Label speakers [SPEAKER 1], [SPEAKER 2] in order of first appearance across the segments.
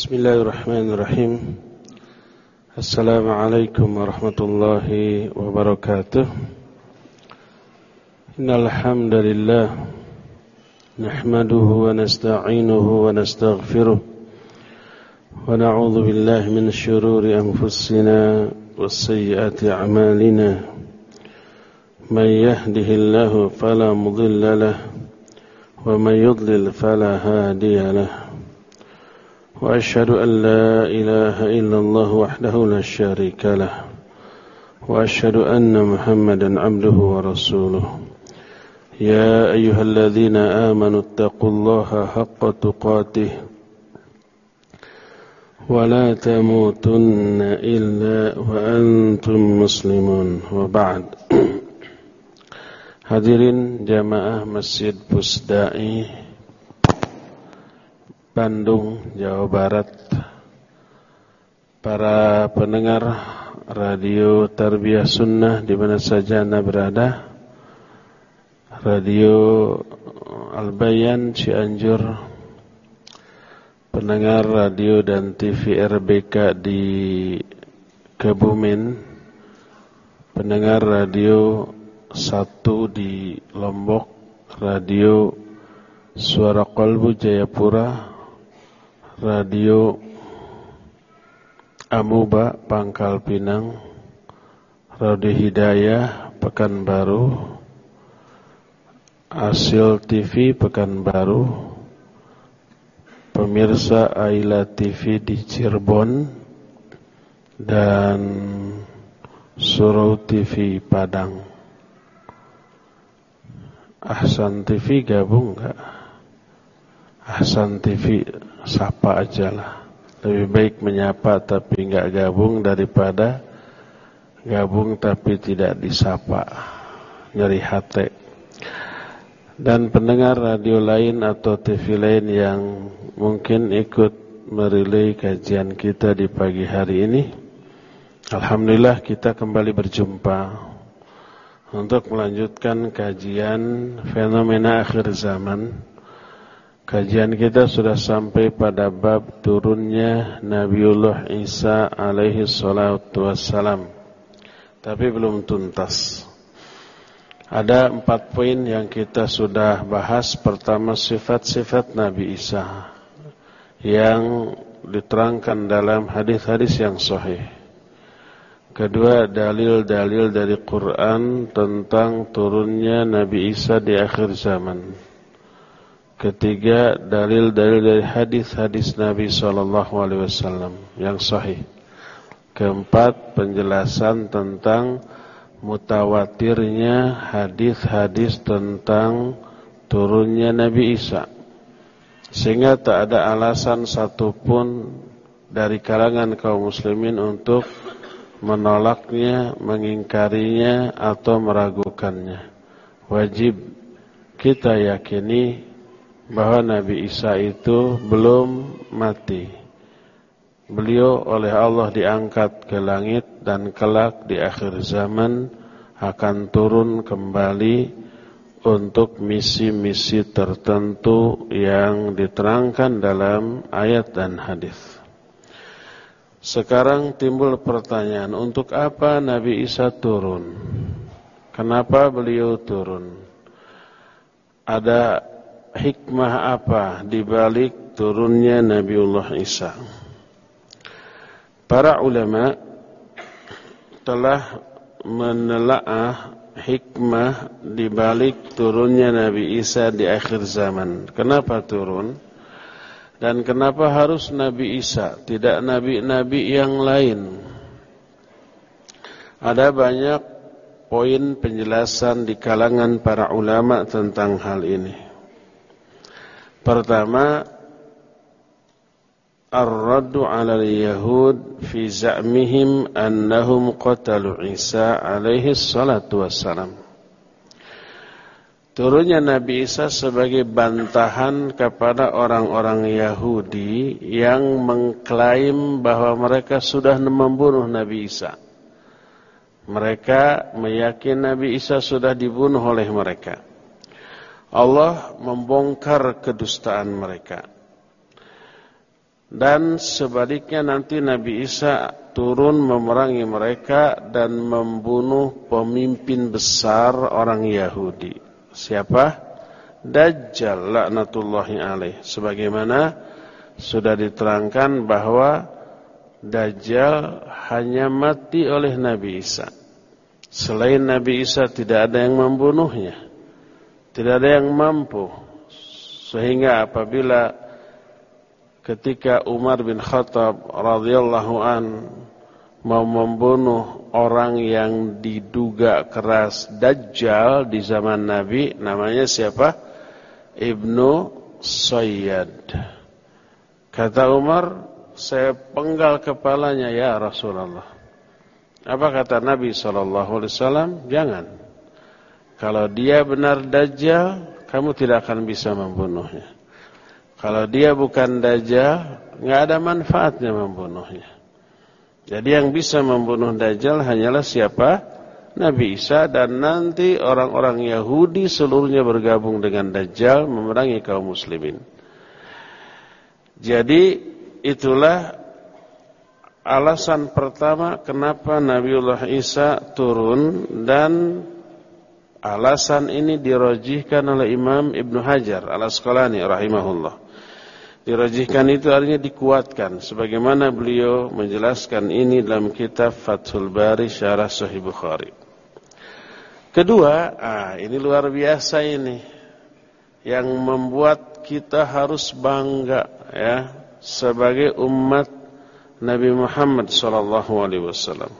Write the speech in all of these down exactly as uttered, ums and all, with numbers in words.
[SPEAKER 1] Bismillahirrahmanirrahim. Assalamualaikum warahmatullahi wabarakatuh. Innal hamdalillah nahmaduhu wa nasta'inuhu wa nastaghfiruh wa na'udzu billahi min shururi anfusina was sayyiati a'malina. Man yahdihillahu fala mudilla lahu wa man yudlil fala hadiya lahu. وأشهد أن لا إله إلا الله وحده لا شريك له وأشهد أن محمدا عبده ورسوله يا أيها الذين آمنوا اتقوا الله حق تقاته ولا تموتن إلا وأنتم مسلمون وبعد. Hadirin jamaah Masjid Pusdai Bandung, Jawa Barat, para pendengar Radio Tarbiyah Sunnah di mana saja Anda berada, Radio Al-Bayan Cianjur, pendengar radio dan T V R B K di Kebumen, pendengar radio satu di Lombok, Radio Suara Qalbu Jayapura, Radio Amuba Pangkal Pinang, Radio Hidayah Pekanbaru, Asil T V Pekanbaru, pemirsa Aila T V di Cirebon, dan Surau T V Padang. Ahsan T V gabung enggak? Ahsan T V sapa aja lah. Lebih baik menyapa tapi enggak gabung daripada gabung tapi tidak disapa, nyeri hati. Dan pendengar radio lain atau T V lain yang mungkin ikut merilai kajian kita di pagi hari ini, alhamdulillah kita kembali berjumpa untuk melanjutkan kajian fenomena akhir zaman. Kajian kita sudah sampai pada bab turunnya Nabiullah Isa alaihi salatu wassalam, tapi belum tuntas. Ada empat poin yang kita sudah bahas. Pertama, sifat-sifat Nabi Isa yang diterangkan dalam hadis-hadis yang sahih. Kedua, dalil-dalil dari Quran tentang turunnya Nabi Isa di akhir zaman. Ketiga, dalil-dalil dari hadis-hadis Nabi shallallahu alaihi wasallam yang sahih. Keempat, penjelasan tentang mutawatirnya hadis-hadis tentang turunnya Nabi Isa, sehingga tak ada alasan satupun dari kalangan kaum muslimin untuk menolaknya, mengingkarinya, atau meragukannya. Wajib kita yakini bahwa Nabi Isa itu belum mati. Beliau oleh Allah diangkat ke langit dan kelak di akhir zaman akan turun kembali untuk misi-misi tertentu yang diterangkan dalam ayat dan hadis. Sekarang timbul pertanyaan, untuk apa Nabi Isa turun? Kenapa beliau turun? Ada hikmah apa di balik turunnya Nabiullah Isa? Para ulama telah menelaah hikmah di balik turunnya Nabi Isa di akhir zaman. Kenapa turun? Dan kenapa harus Nabi Isa, tidak nabi-nabi yang lain? Ada banyak poin penjelasan di kalangan para ulama tentang hal ini. Pertama, ar-raddu 'ala al-yahud fi za'mihim annahum qatalu Isa alaihi salatu wassalam. Turunnya Nabi Isa sebagai bantahan kepada orang-orang Yahudi yang mengklaim bahwa mereka sudah membunuh Nabi Isa. Mereka meyakini Nabi Isa sudah dibunuh oleh mereka. Allah membongkar kedustaan mereka. Dan sebaliknya nanti Nabi Isa turun memerangi mereka dan membunuh pemimpin besar orang Yahudi. Siapa? Dajjal laknatullahi alaih. Sebagaimana sudah diterangkan bahwa Dajjal hanya mati oleh Nabi Isa. Selain Nabi Isa tidak ada yang membunuhnya. Tidak ada yang mampu. Sehingga apabila ketika Umar bin Khattab radhiyallahu an mau membunuh orang yang diduga keras Dajjal di zaman Nabi, namanya siapa? Ibnu Sayyad. Kata Umar, saya penggal kepalanya ya Rasulullah. Apa kata Nabi shallallahu alaihi wasallam? Jangan. Kalau dia benar Dajjal, kamu tidak akan bisa membunuhnya. Kalau dia bukan Dajjal, nggak ada manfaatnya membunuhnya. Jadi yang bisa membunuh Dajjal hanyalah siapa? Nabi Isa, dan nanti orang-orang Yahudi seluruhnya bergabung dengan Dajjal memerangi kaum muslimin. Jadi itulah alasan pertama kenapa Nabiullah Isa turun, dan alasan ini dirajihkan oleh Imam Ibnu Hajar Al-Asqalani rahimahullah. Dirajihkan itu artinya dikuatkan, sebagaimana beliau menjelaskan ini dalam kitab Fathul Bari Syarah Sahih Bukhari. Kedua, ah, ini luar biasa ini, yang membuat kita harus bangga ya sebagai umat Nabi Muhammad sallallahu alaihi wasallam.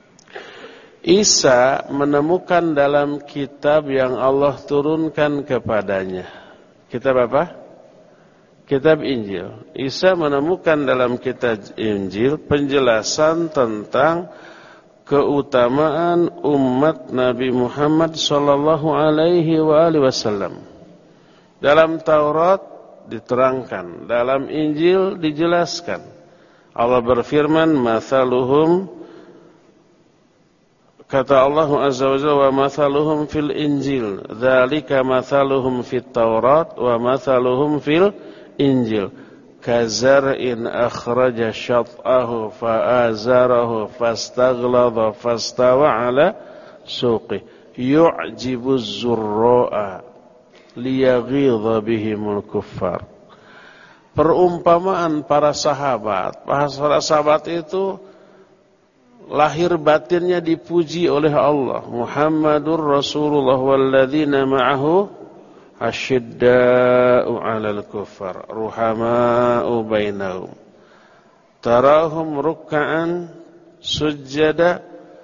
[SPEAKER 1] Isa menemukan dalam kitab yang Allah turunkan kepadanya. Kitab apa? Kitab Injil. Isa menemukan dalam kitab Injil penjelasan tentang keutamaan umat Nabi Muhammad sallallahu alaihi wasallam. Dalam Taurat diterangkan, dalam Injil dijelaskan. Allah berfirman, "Mathaluhum," kata Allah Azza wa Jalla, "wa mathaluhum fil Injil, dzalika mathaluhum fit Taurat wa mathaluhum fil Injil, kazar'in akhraja syat'ahu fa'azarahu fastaghladha fastawa 'ala suqi yu'jibu az-zurra'a liyaghidha bihimul kuffar." Perumpamaan para sahabat, para sahabat itu lahir batinnya dipuji oleh Allah. Muhammadur Rasulullah walladzina ma'ahu asyidda'u 'alal kuffar ruhama'u bainahum tarahum ruk'an sujjada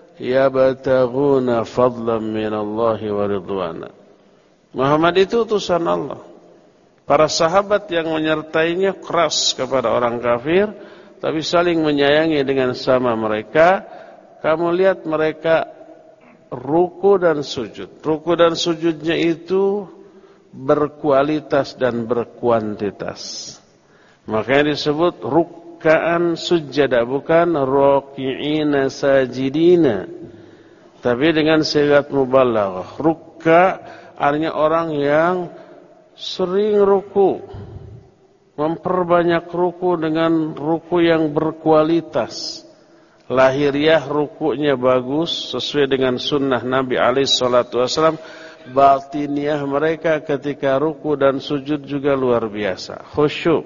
[SPEAKER 1] yabtaghuna fadlan minallahi wa ridwana. Muhammad itu utusan Allah. Para sahabat yang menyertainya keras kepada orang kafir, tapi saling menyayangi dengan sama mereka. Kamu lihat mereka ruku dan sujud. Ruku dan sujudnya itu berkualitas dan berkuantitas. Makanya disebut ruk'an sujada, bukan raki'ina sajidina, tapi dengan sigat mubalaghah. Ruk'a artinya orang yang sering ruku, memperbanyak ruku dengan ruku yang berkualitas. Lahiriah rukunya bagus sesuai dengan sunnah Nabi alaihi salatu wasallam. Batiniah mereka ketika ruku dan sujud juga luar biasa, khusyuk.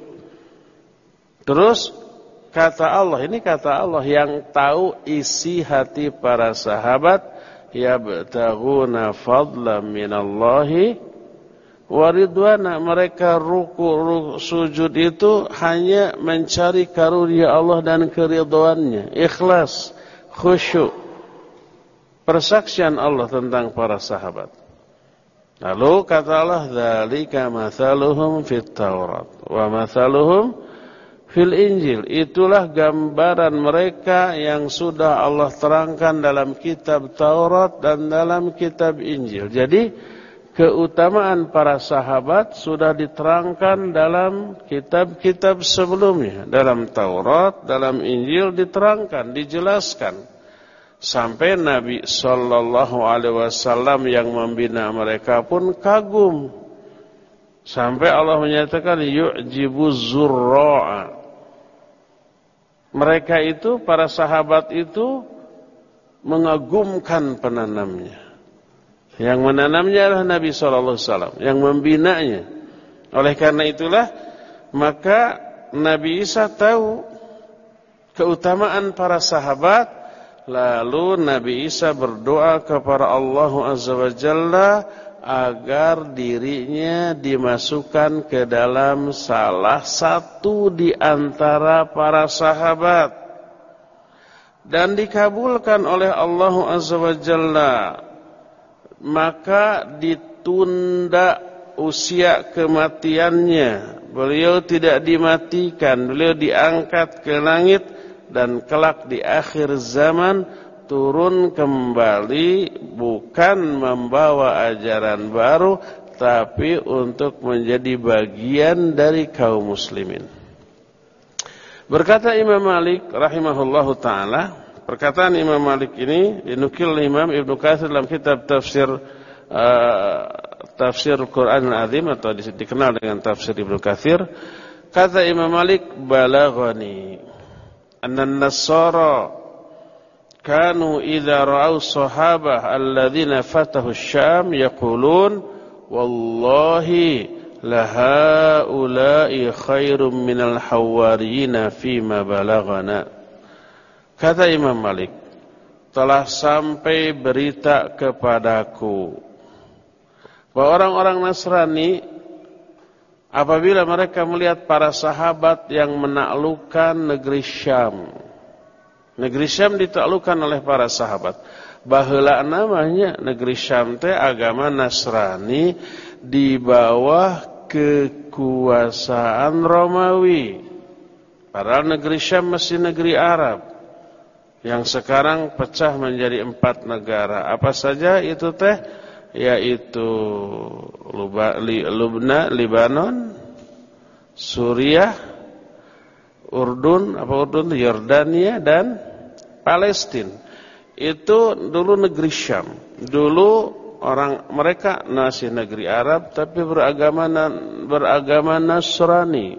[SPEAKER 1] Terus kata Allah, ini kata Allah yang tahu isi hati para sahabat, yabtaghuna fadlan minallahi wa ridwana. Mereka ruku, ruku sujud itu hanya mencari karunia Allah dan keridhaannya, ikhlas, khusyuk. Persaksian Allah tentang para sahabat. Lalu kata Allah, dzalika mathaluhum fit Taurat wa mathaluhum fil Injil. Itulah gambaran mereka yang sudah Allah terangkan dalam kitab Taurat dan dalam kitab Injil. Jadi keutamaan para sahabat sudah diterangkan dalam kitab-kitab sebelumnya. Dalam Taurat, dalam Injil diterangkan, dijelaskan. Sampai Nabi sallallahu alaihi wasallam yang membina mereka pun kagum. Sampai Allah menyatakan yu'jibu zurra'a. mereka itu, para sahabat itu mengagumkan penanamnya. Yang menanamnya adalah Nabi shallallahu alaihi wasallam, yang membinanya. Oleh karena itulah, maka Nabi Isa tahu keutamaan para sahabat, lalu Nabi Isa berdoa kepada Allah Azza wa Jalla agar dirinya dimasukkan ke dalam salah satu di antara para sahabat, dan dikabulkan oleh Allah Azza wa Jalla. Maka ditunda usia kematiannya, beliau tidak dimatikan, beliau diangkat ke langit, dan kelak di akhir zaman turun kembali, bukan membawa ajaran baru, tapi untuk menjadi bagian dari kaum muslimin. Berkata Imam Malik rahimahullahu ta'ala, perkataan Imam Malik ini dinukil Imam Ibnu Katsir dalam kitab tafsir uh, tafsir Al-Quran Al-Azim, atau dikenal dengan tafsir Ibnu Katsir. Kata Imam Malik, balaghani anna an-nasara kanu idza ra'aw sahabah alladhina fatahu asy-Syam yaqulun wallahi lahaula'i khairum minal hawariyina fima balaghana. Kata Imam Malik, telah sampai berita kepadaku bahwa orang-orang Nasrani apabila mereka melihat para sahabat yang menaklukkan negeri Syam, negeri Syam ditaklukkan oleh para sahabat. Baheula namanya negeri Syam teh agama Nasrani di bawah kekuasaan Romawi. Padahal negeri Syam masih negeri Arab yang sekarang pecah menjadi empat negara. Apa saja itu teh? Yaitu Lubna, Libanon, Suriah, Urdun, apa Urdun, Yordania, dan Palestina. Itu dulu negeri Syam. Dulu orang mereka masih negeri Arab tapi beragama beragama Nasrani.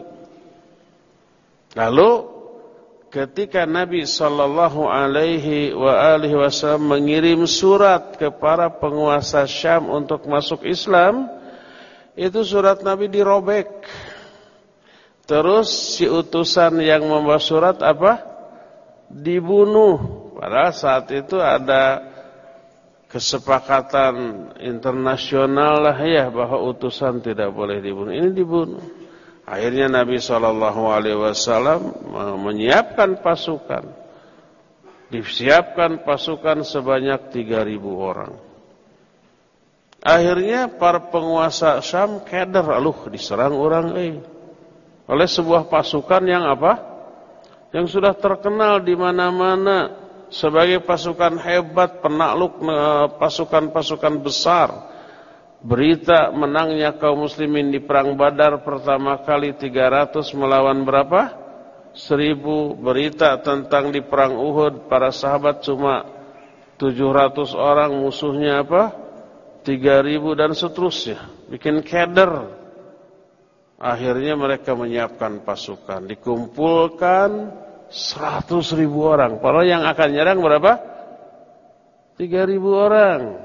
[SPEAKER 1] Lalu ketika Nabi sallallahu alaihi wa alihi wasallam mengirim surat kepada penguasa Syam untuk masuk Islam, itu surat Nabi dirobek. Terus si utusan yang membawa surat apa? Dibunuh. Padahal saat itu ada kesepakatan internasional lah ya, bahwa utusan tidak boleh dibunuh. Ini dibunuh. Akhirnya Nabi shallallahu alaihi wasallam menyiapkan pasukan. Disiapkan pasukan sebanyak tiga ribu orang. Akhirnya para penguasa Syam keder, aluh diserang orang eh. oleh sebuah pasukan yang apa? Yang sudah terkenal di mana-mana sebagai pasukan hebat, penakluk pasukan-pasukan besar. Berita menangnya kaum muslimin di perang Badar pertama kali tiga ratus melawan berapa? seribu. Berita tentang di perang Uhud para sahabat cuma tujuh ratus orang, musuhnya apa? tiga ribu dan seterusnya. Bikin keder. Akhirnya mereka menyiapkan pasukan, dikumpulkan seratus ribu orang. Padahal yang akan nyerang berapa? tiga ribu orang.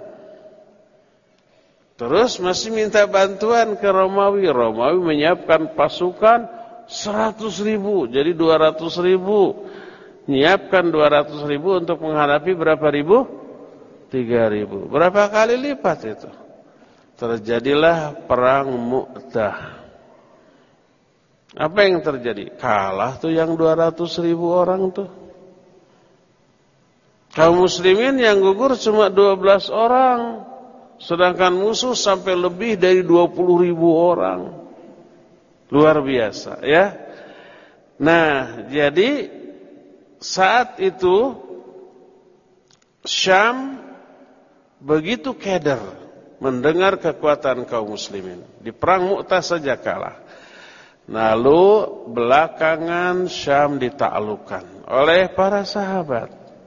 [SPEAKER 1] Terus masih minta bantuan ke Romawi. Romawi menyiapkan pasukan seratus ribu. Jadi dua ratus ribu. Nyiapkan dua ratus ribu untuk menghadapi berapa ribu? tiga ribu. Berapa kali lipat itu? Terjadilah perang Mu'tah. Apa yang terjadi? Kalah tuh yang dua ratus ribu orang tuh. Kaum muslimin yang gugur cuma dua belas orang. Sedangkan musuh sampai lebih dari dua puluh ribu orang. Luar biasa ya. Nah, jadi saat itu Syam begitu keder mendengar kekuatan kaum muslimin. Di perang Mu'tah saja kalah. Lalu belakangan Syam ditaklukkan oleh para sahabat.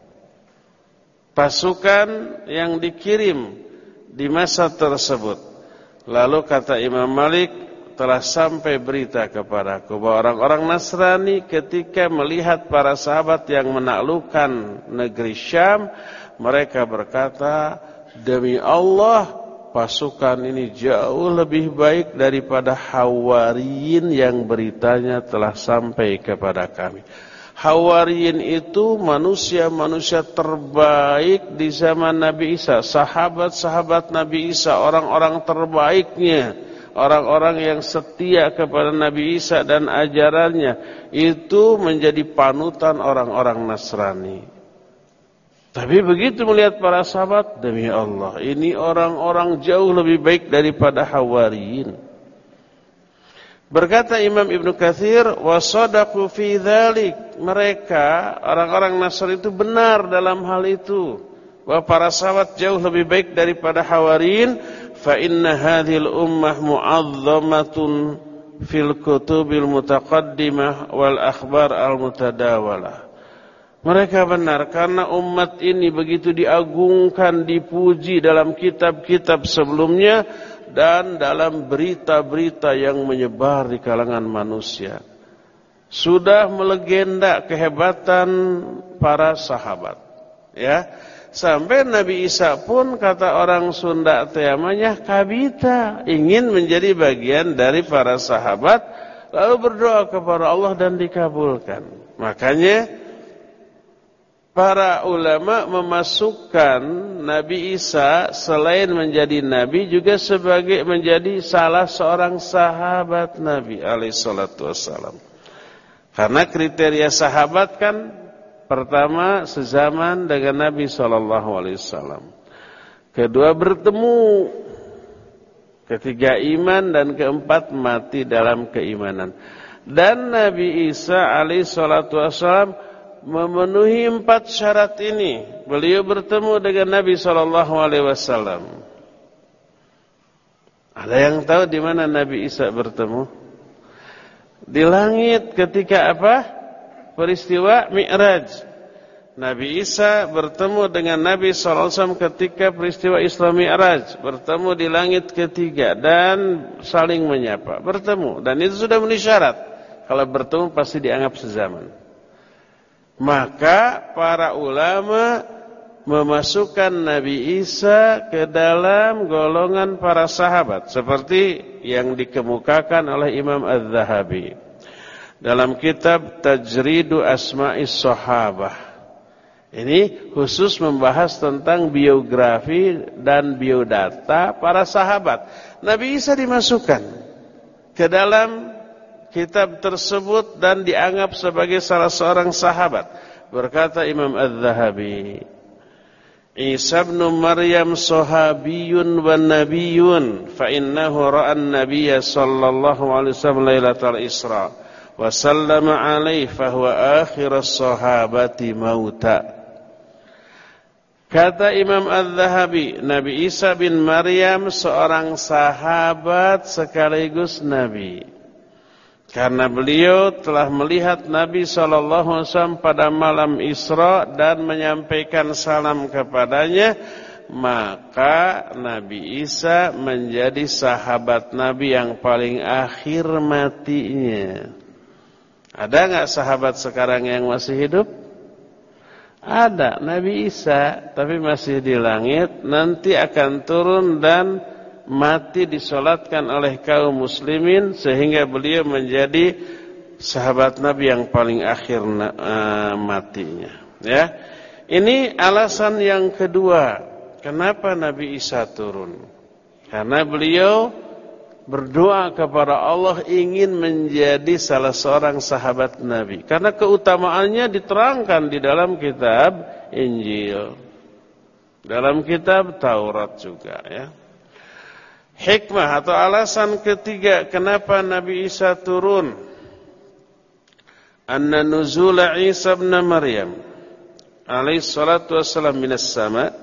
[SPEAKER 1] Pasukan yang dikirim di masa tersebut. Lalu kata Imam Malik, telah sampai berita kepadaku bahwa orang-orang Nasrani ketika melihat para sahabat yang menaklukkan negeri Syam, mereka berkata, demi Allah, pasukan ini jauh lebih baik daripada Hawariyin yang beritanya telah sampai kepada kami. Hawariyin itu manusia-manusia terbaik di zaman Nabi Isa, sahabat-sahabat Nabi Isa, orang-orang terbaiknya, orang-orang yang setia kepada Nabi Isa dan ajarannya, itu menjadi panutan orang-orang Nasrani. Tapi begitu melihat para sahabat, demi Allah, ini orang-orang jauh lebih baik daripada Hawariyin. Berkata Imam Ibnu Katsir, wasadaqu fi dzalik, mereka orang-orang Nasrani itu benar dalam hal itu, bahwa para sahabat jauh lebih baik daripada Hawariyin. Fa inna hadhil ummah mu'azzamatun fil kutubil mutaqaddimah wal akhbar al mutadawalah. Mereka benar karena umat ini begitu diagungkan, dipuji dalam kitab-kitab sebelumnya dan dalam berita-berita yang menyebar di kalangan manusia. Sudah melegenda kehebatan para sahabat, ya. Sampai Nabi Isa pun kata orang Sunda temanya kabita, ingin menjadi bagian dari para sahabat, lalu berdoa kepada Allah dan dikabulkan. Makanya para ulama memasukkan Nabi Isa selain menjadi Nabi juga sebagai menjadi salah seorang sahabat Nabi alaihi salatu wassalam. Karena kriteria sahabat kan pertama sezaman dengan Nabi sallallahu alaihi wasallam. Kedua bertemu. Ketiga iman, dan keempat mati dalam keimanan. Dan Nabi Isa alaihi salatu wassalam memenuhi empat syarat ini. Beliau bertemu dengan Nabi sallallahu alaihi wasallam. Ada yang tahu di mana Nabi Isa bertemu? Di langit ketika apa? Peristiwa Mi'raj. Nabi Isa bertemu dengan Nabi sallallahu alaihi wasallam ketika peristiwa Isra Mi'raj, bertemu di langit ketiga dan saling menyapa, bertemu, dan itu sudah memenuhi syarat. Kalau bertemu pasti dianggap sezaman. Maka para ulama memasukkan Nabi Isa ke dalam golongan para sahabat seperti yang dikemukakan oleh Imam Az-Zahabi dalam kitab Tajridu Asma'is Sahabah. Ini khusus membahas tentang biografi dan biodata para sahabat. Nabi Isa dimasukkan ke dalam kitab tersebut dan dianggap sebagai salah seorang sahabat. Berkata Imam Az-Zahabi, Isa ibn Maryam sahabiyun wa nabiyyun fa innahu ra'a an-nabiyya sallallahu alaihi wasallam lailatal Isra wa sallama alaihi fa huwa akhirus sahabati mauta. Kata Imam Az-Zahabi, Nabi Isa bin Maryam seorang sahabat sekaligus nabi. Karena beliau telah melihat Nabi sallallahu alaihi wasallam pada malam Isra dan menyampaikan salam kepadanya, maka Nabi Isa menjadi sahabat Nabi yang paling akhir matinya. Ada enggak sahabat sekarang yang masih hidup? Ada, Nabi Isa, tapi masih di langit, nanti akan turun dan mati disolatkan oleh kaum muslimin sehingga beliau menjadi sahabat Nabi yang paling akhir uh, matinya. Ya, ini alasan yang kedua kenapa Nabi Isa turun. Karena beliau berdoa kepada Allah ingin menjadi salah seorang sahabat Nabi. Karena keutamaannya diterangkan di dalam kitab Injil, dalam kitab Taurat juga, ya. Hikmah atau alasan ketiga kenapa Nabi Isa turun. Anna nuzula Isa ibn Maryam alaihi salatu wassalam minas sama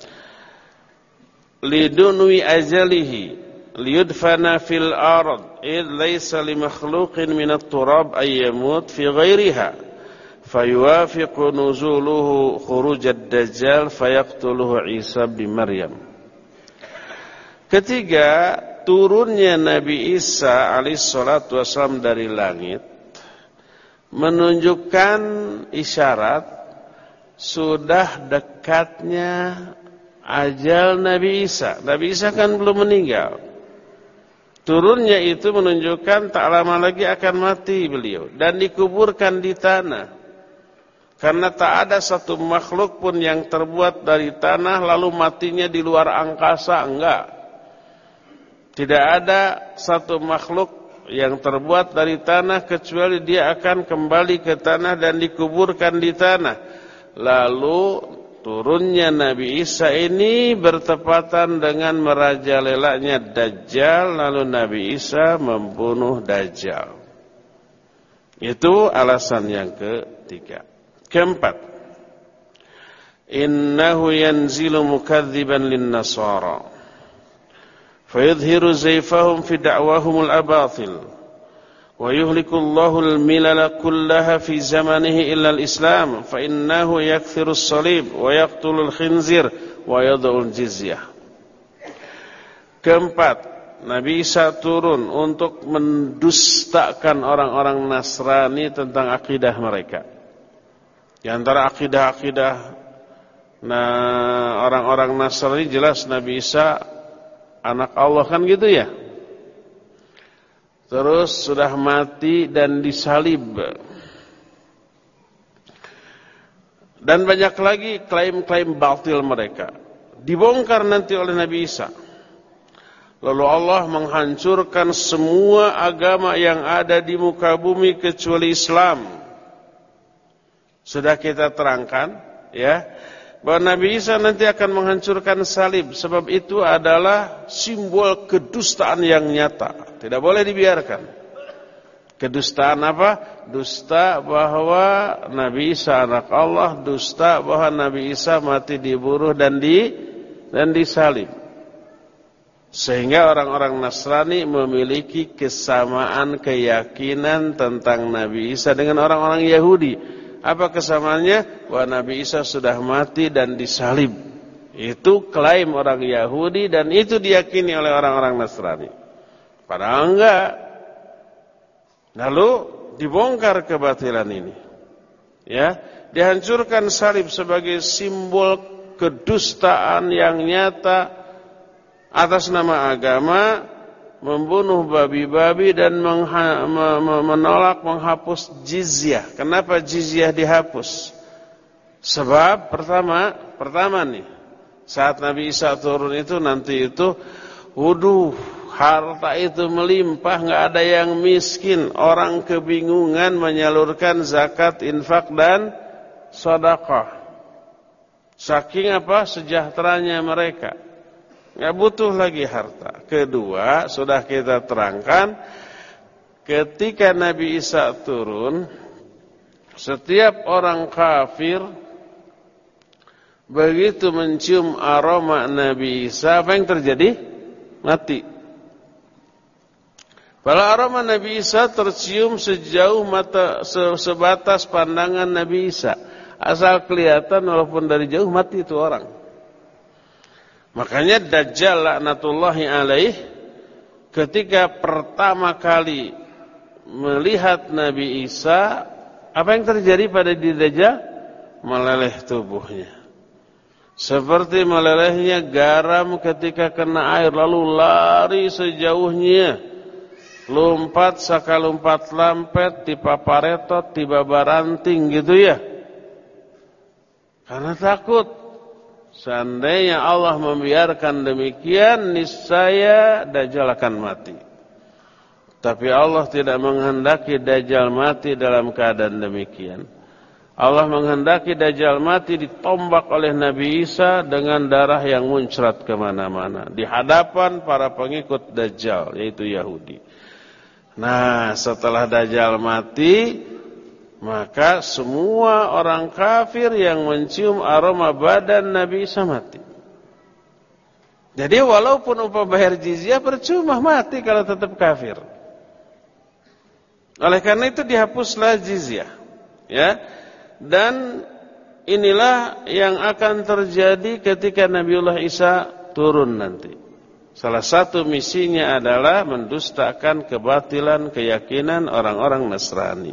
[SPEAKER 1] lidunwi ajalihi liyudfana fil ard id laysa limakhluqin minat turab ay yamut fi ghairiha fayuwafiqu nuzuluhu khuruj ad-dajjal fayaqtuluhu Isa bin Maryam. Ketiga, turunnya Nabi Isa alaihissalatu wassalam dari langit menunjukkan isyarat sudah dekatnya ajal Nabi Isa. Nabi Isa kan belum meninggal. Turunnya itu menunjukkan tak lama lagi akan mati beliau dan dikuburkan di tanah. Karena tak ada satu makhluk pun yang terbuat dari tanah lalu matinya di luar angkasa, enggak. Tidak ada satu makhluk yang terbuat dari tanah kecuali dia akan kembali ke tanah dan dikuburkan di tanah. Lalu turunnya Nabi Isa ini bertepatan dengan merajalelanya Dajjal, lalu Nabi Isa membunuh Dajjal. Itu alasan yang ketiga. Keempat, innahu yanzilu mukadziban lin-nasara fayudhiru zayfahum fi da'wahumul abatil wa yuhliku Allahul milala kullaha fi zamanihi illa al-islam fa innahu yakthiru as-salib wa yaqtulul khinzir wa yad'ul jizyah. Keempat, Nabi Isa turun untuk mendustakan orang-orang Nasrani tentang akidah mereka. Di antara akidah-akidah nah orang-orang Nasrani jelas Nabi Isa anak Allah kan gitu ya. Terus sudah mati dan disalib. Dan banyak lagi klaim-klaim batil mereka. Dibongkar nanti oleh Nabi Isa. Lalu Allah menghancurkan semua agama yang ada di muka bumi kecuali Islam. Sudah kita terangkan ya, bahwa Nabi Isa nanti akan menghancurkan salib. Sebab itu adalah simbol kedustaan yang nyata. Tidak boleh dibiarkan. Kedustaan apa? Dusta bahwa Nabi Isa anak Allah, dusta bahwa Nabi Isa mati dibunuh dan di dan disalib. Sehingga orang-orang Nasrani memiliki kesamaan keyakinan tentang Nabi Isa dengan orang-orang Yahudi. Apa kesamaannya? Bahwa Nabi Isa sudah mati dan disalib. Itu klaim orang Yahudi dan itu diyakini oleh orang-orang Nasrani. Padahal enggak. Lalu dibongkar kebatilan ini. Ya, dihancurkan salib sebagai simbol kedustaan yang nyata atas nama agama, membunuh babi-babi dan mengha, me, me, menolak menghapus jizyah. Kenapa jizyah dihapus? Sebab pertama, pertama nih, saat Nabi Isa turun itu nanti itu, waduh, harta itu melimpah, nggak ada yang miskin. Orang kebingungan menyalurkan zakat, infak dan sedekah. Saking apa? Sejahteranya mereka. Nggak butuh lagi harta. Kedua, sudah kita terangkan, ketika Nabi Isa turun, setiap orang kafir begitu mencium aroma Nabi Isa, apa yang terjadi? Mati. Kalau aroma Nabi Isa tercium sejauh mata, sebatas pandangan Nabi Isa, asal kelihatan walaupun dari jauh, mati itu orang. Makanya Dajjal laknatullahi alaih ketika pertama kali melihat Nabi Isa, apa yang terjadi pada di Dajjal? Meleleh tubuhnya. Seperti melelehnya garam ketika kena air, lalu lari sejauhnya. Lompat saka lompat lampet, tiba paretot, tiba baranting gitu ya. Karena takut. Seandainya Allah membiarkan demikian, niscaya Dajjal akan mati. Tapi Allah tidak menghendaki Dajjal mati dalam keadaan demikian. Allah menghendaki Dajjal mati ditombak oleh Nabi Isa dengan darah yang muncrat kemana-mana. Di hadapan para pengikut Dajjal, yaitu Yahudi. Nah, setelah Dajjal mati, maka semua orang kafir yang mencium aroma badan Nabi Isa mati. Jadi walaupun upah bayar jizyah percuma, mati kalau tetap kafir. Oleh karena itu dihapuslah jizyah. Ya. Dan inilah yang akan terjadi ketika Nabiullah Isa turun nanti. Salah satu misinya adalah mendustakan kebatilan keyakinan orang-orang Nasrani.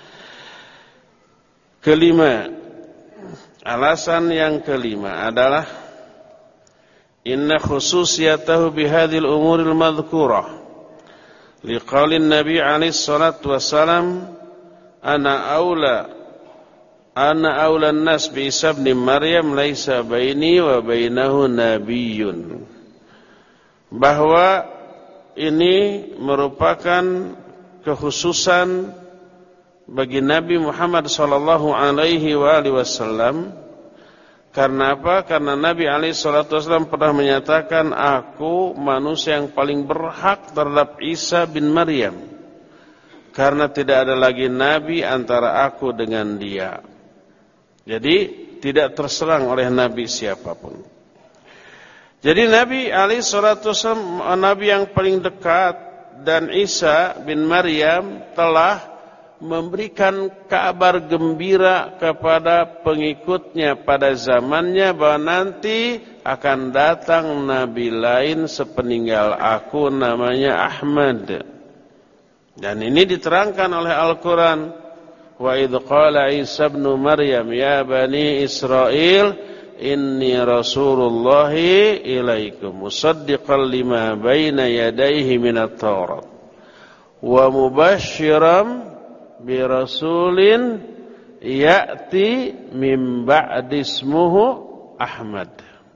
[SPEAKER 1] Kelima, alasan yang kelima adalah inna khususiyatahu bihadhil umuril madhkurah liqaulin Nabi alaihi salatu wassalam ana aula ana aula an-nas bi Isa ibn Maryam laisa baini wa bainahu nabiyyun. Bahwa ini merupakan kekhususan bagi Nabi Muhammad sallallahu alaihi wasallam. Karena apa? Karena Nabi alaihi salatu wasallam pernah menyatakan, aku manusia yang paling berhak terhadap Isa bin Maryam, karena tidak ada lagi nabi antara aku dengan dia. Jadi tidak terserang oleh nabi siapapun. Jadi Nabi alaihi salatu wasallam nabi yang paling dekat, dan Isa bin Maryam telah memberikan kabar gembira kepada pengikutnya pada zamannya bahwa nanti akan datang nabi lain sepeninggal aku, namanya Ahmad. Dan ini diterangkan oleh Al-Quran. Wa idh qala Isa ibn Maryam ya bani Israel inni rasulullahi ilaikum musaddiqan lima baina yadayhi minat Taurat wa mubasysyiran bi rasulin ya'ti min ba'di ismuhu Ahmad.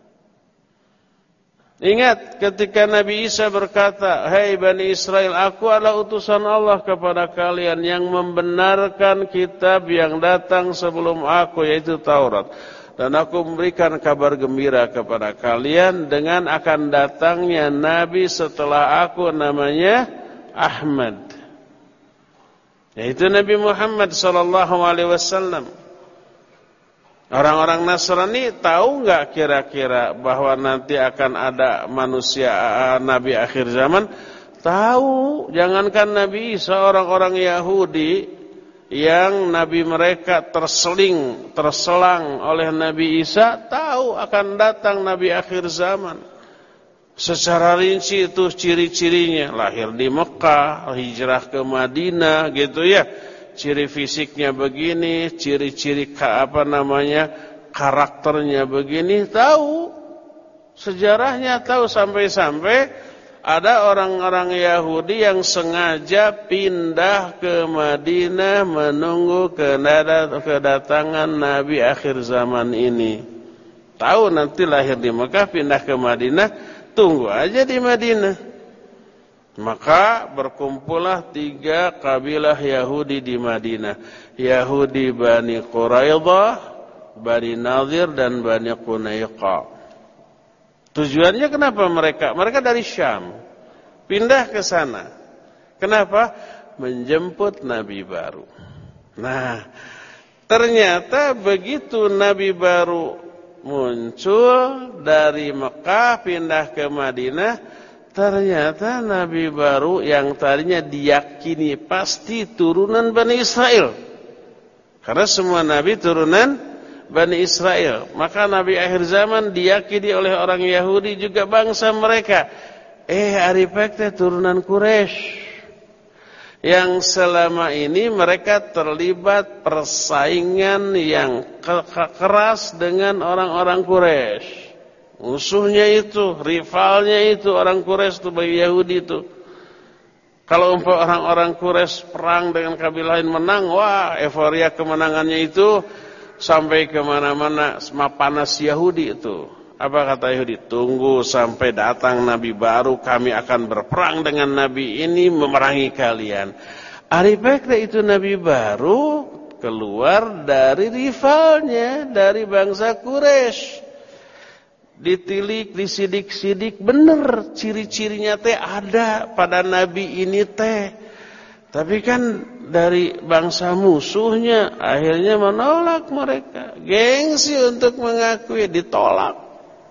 [SPEAKER 1] Ingat ketika Nabi Isa berkata, "Hai Bani Israel, aku adalah utusan Allah kepada kalian yang membenarkan kitab yang datang sebelum aku, yaitu Taurat. Dan aku memberikan kabar gembira kepada kalian dengan akan datangnya Nabi setelah aku, namanya Ahmad." Yaitu Nabi Muhammad sallallahu alaihi wasallam. Orang-orang Nasrani tahu enggak kira-kira bahwa nanti akan ada manusia Nabi akhir zaman? Tahu. Jangankan Nabi Isa, orang-orang Yahudi yang Nabi mereka terseling, terselang oleh Nabi Isa, tahu akan datang Nabi akhir zaman. Secara rinci itu ciri-cirinya, lahir di Mekah, hijrah ke Madinah, gitu ya. Ciri fisiknya begini, ciri-ciri apa namanya, karakternya begini, tahu. Sejarahnya tahu, sampai-sampai ada orang-orang Yahudi yang sengaja pindah ke Madinah menunggu kedatangan Nabi akhir zaman ini. Tahu nanti lahir di Mekah, pindah ke Madinah, tunggu aja di Madinah. Maka berkumpullah tiga kabilah Yahudi di Madinah. Yahudi Bani Quraidah, Bani Nadir, dan Bani Qunaiqa. Tujuannya kenapa mereka? Mereka dari Syam, pindah ke sana. Kenapa? Menjemput Nabi baru. Nah, ternyata begitu Nabi baru muncul dari Mekah pindah ke Madinah, ternyata Nabi baru yang tadinya diyakini pasti turunan Bani Israel. Karena semua Nabi turunan Bani Israel. Maka Nabi akhir zaman diyakini oleh orang Yahudi juga bangsa mereka. Eh, arifek turunan Quraisy. Yang selama ini mereka terlibat persaingan yang keras dengan orang-orang Quraisy. Musuhnya itu, rivalnya itu orang Quraisy itu bagi Yahudi itu. Kalau umpama orang-orang Quraisy perang dengan kabilah lain menang, wah euforia kemenangannya itu sampai kemana-mana, panas Yahudi itu. Apa kata Yahudi? Tunggu sampai datang Nabi baru, kami akan berperang dengan Nabi ini memerangi kalian. Arifeknya itu Nabi baru keluar dari rivalnya, dari bangsa Quraisy. Ditilik, disidik-sidik, bener ciri-cirinya teh ada pada Nabi ini teh. Tapi kan dari bangsa musuhnya akhirnya menolak mereka. Gengsi untuk mengakui, ditolak.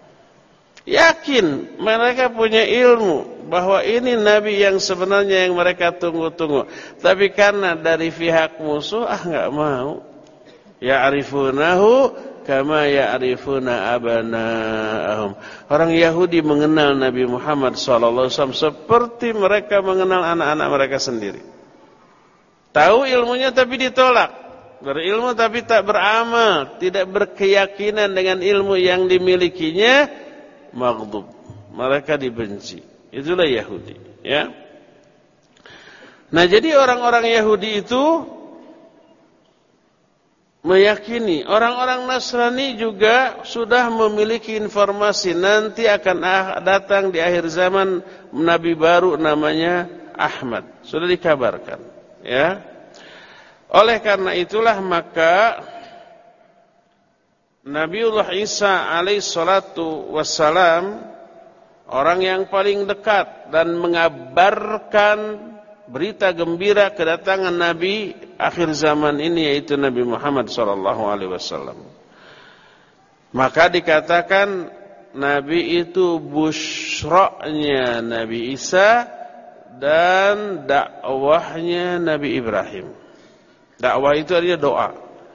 [SPEAKER 1] Yakin mereka punya ilmu bahwa ini Nabi yang sebenarnya yang mereka tunggu-tunggu. Tapi karena dari pihak musuh, ah nggak mau. Ya'rifunahu kama ya'rifuna abana'ahum. Orang Yahudi mengenal Nabi Muhammad sallallahu alaihi wasallam seperti mereka mengenal anak-anak mereka sendiri. Tahu ilmunya tapi ditolak. Berilmu tapi tak beramal, tidak berkeyakinan dengan ilmu yang dimilikinya, maghdub. Mereka dibenci. Itulah Yahudi, ya. Nah, jadi orang-orang Yahudi itu meyakini orang-orang Nasrani juga sudah memiliki informasi nanti akan datang di akhir zaman nabi baru namanya Ahmad. Sudah dikabarkan, ya. Oleh karena itulah maka Nabiullah Isa alaihi salatu wassalam, orang yang paling dekat dan mengabarkan berita gembira kedatangan Nabi akhir zaman ini, yaitu Nabi Muhammad sallallahu alaihi wasallam. Maka dikatakan Nabi itu busra'nya Nabi Isa dan dakwahnya Nabi Ibrahim. Dakwah itu artinya doa.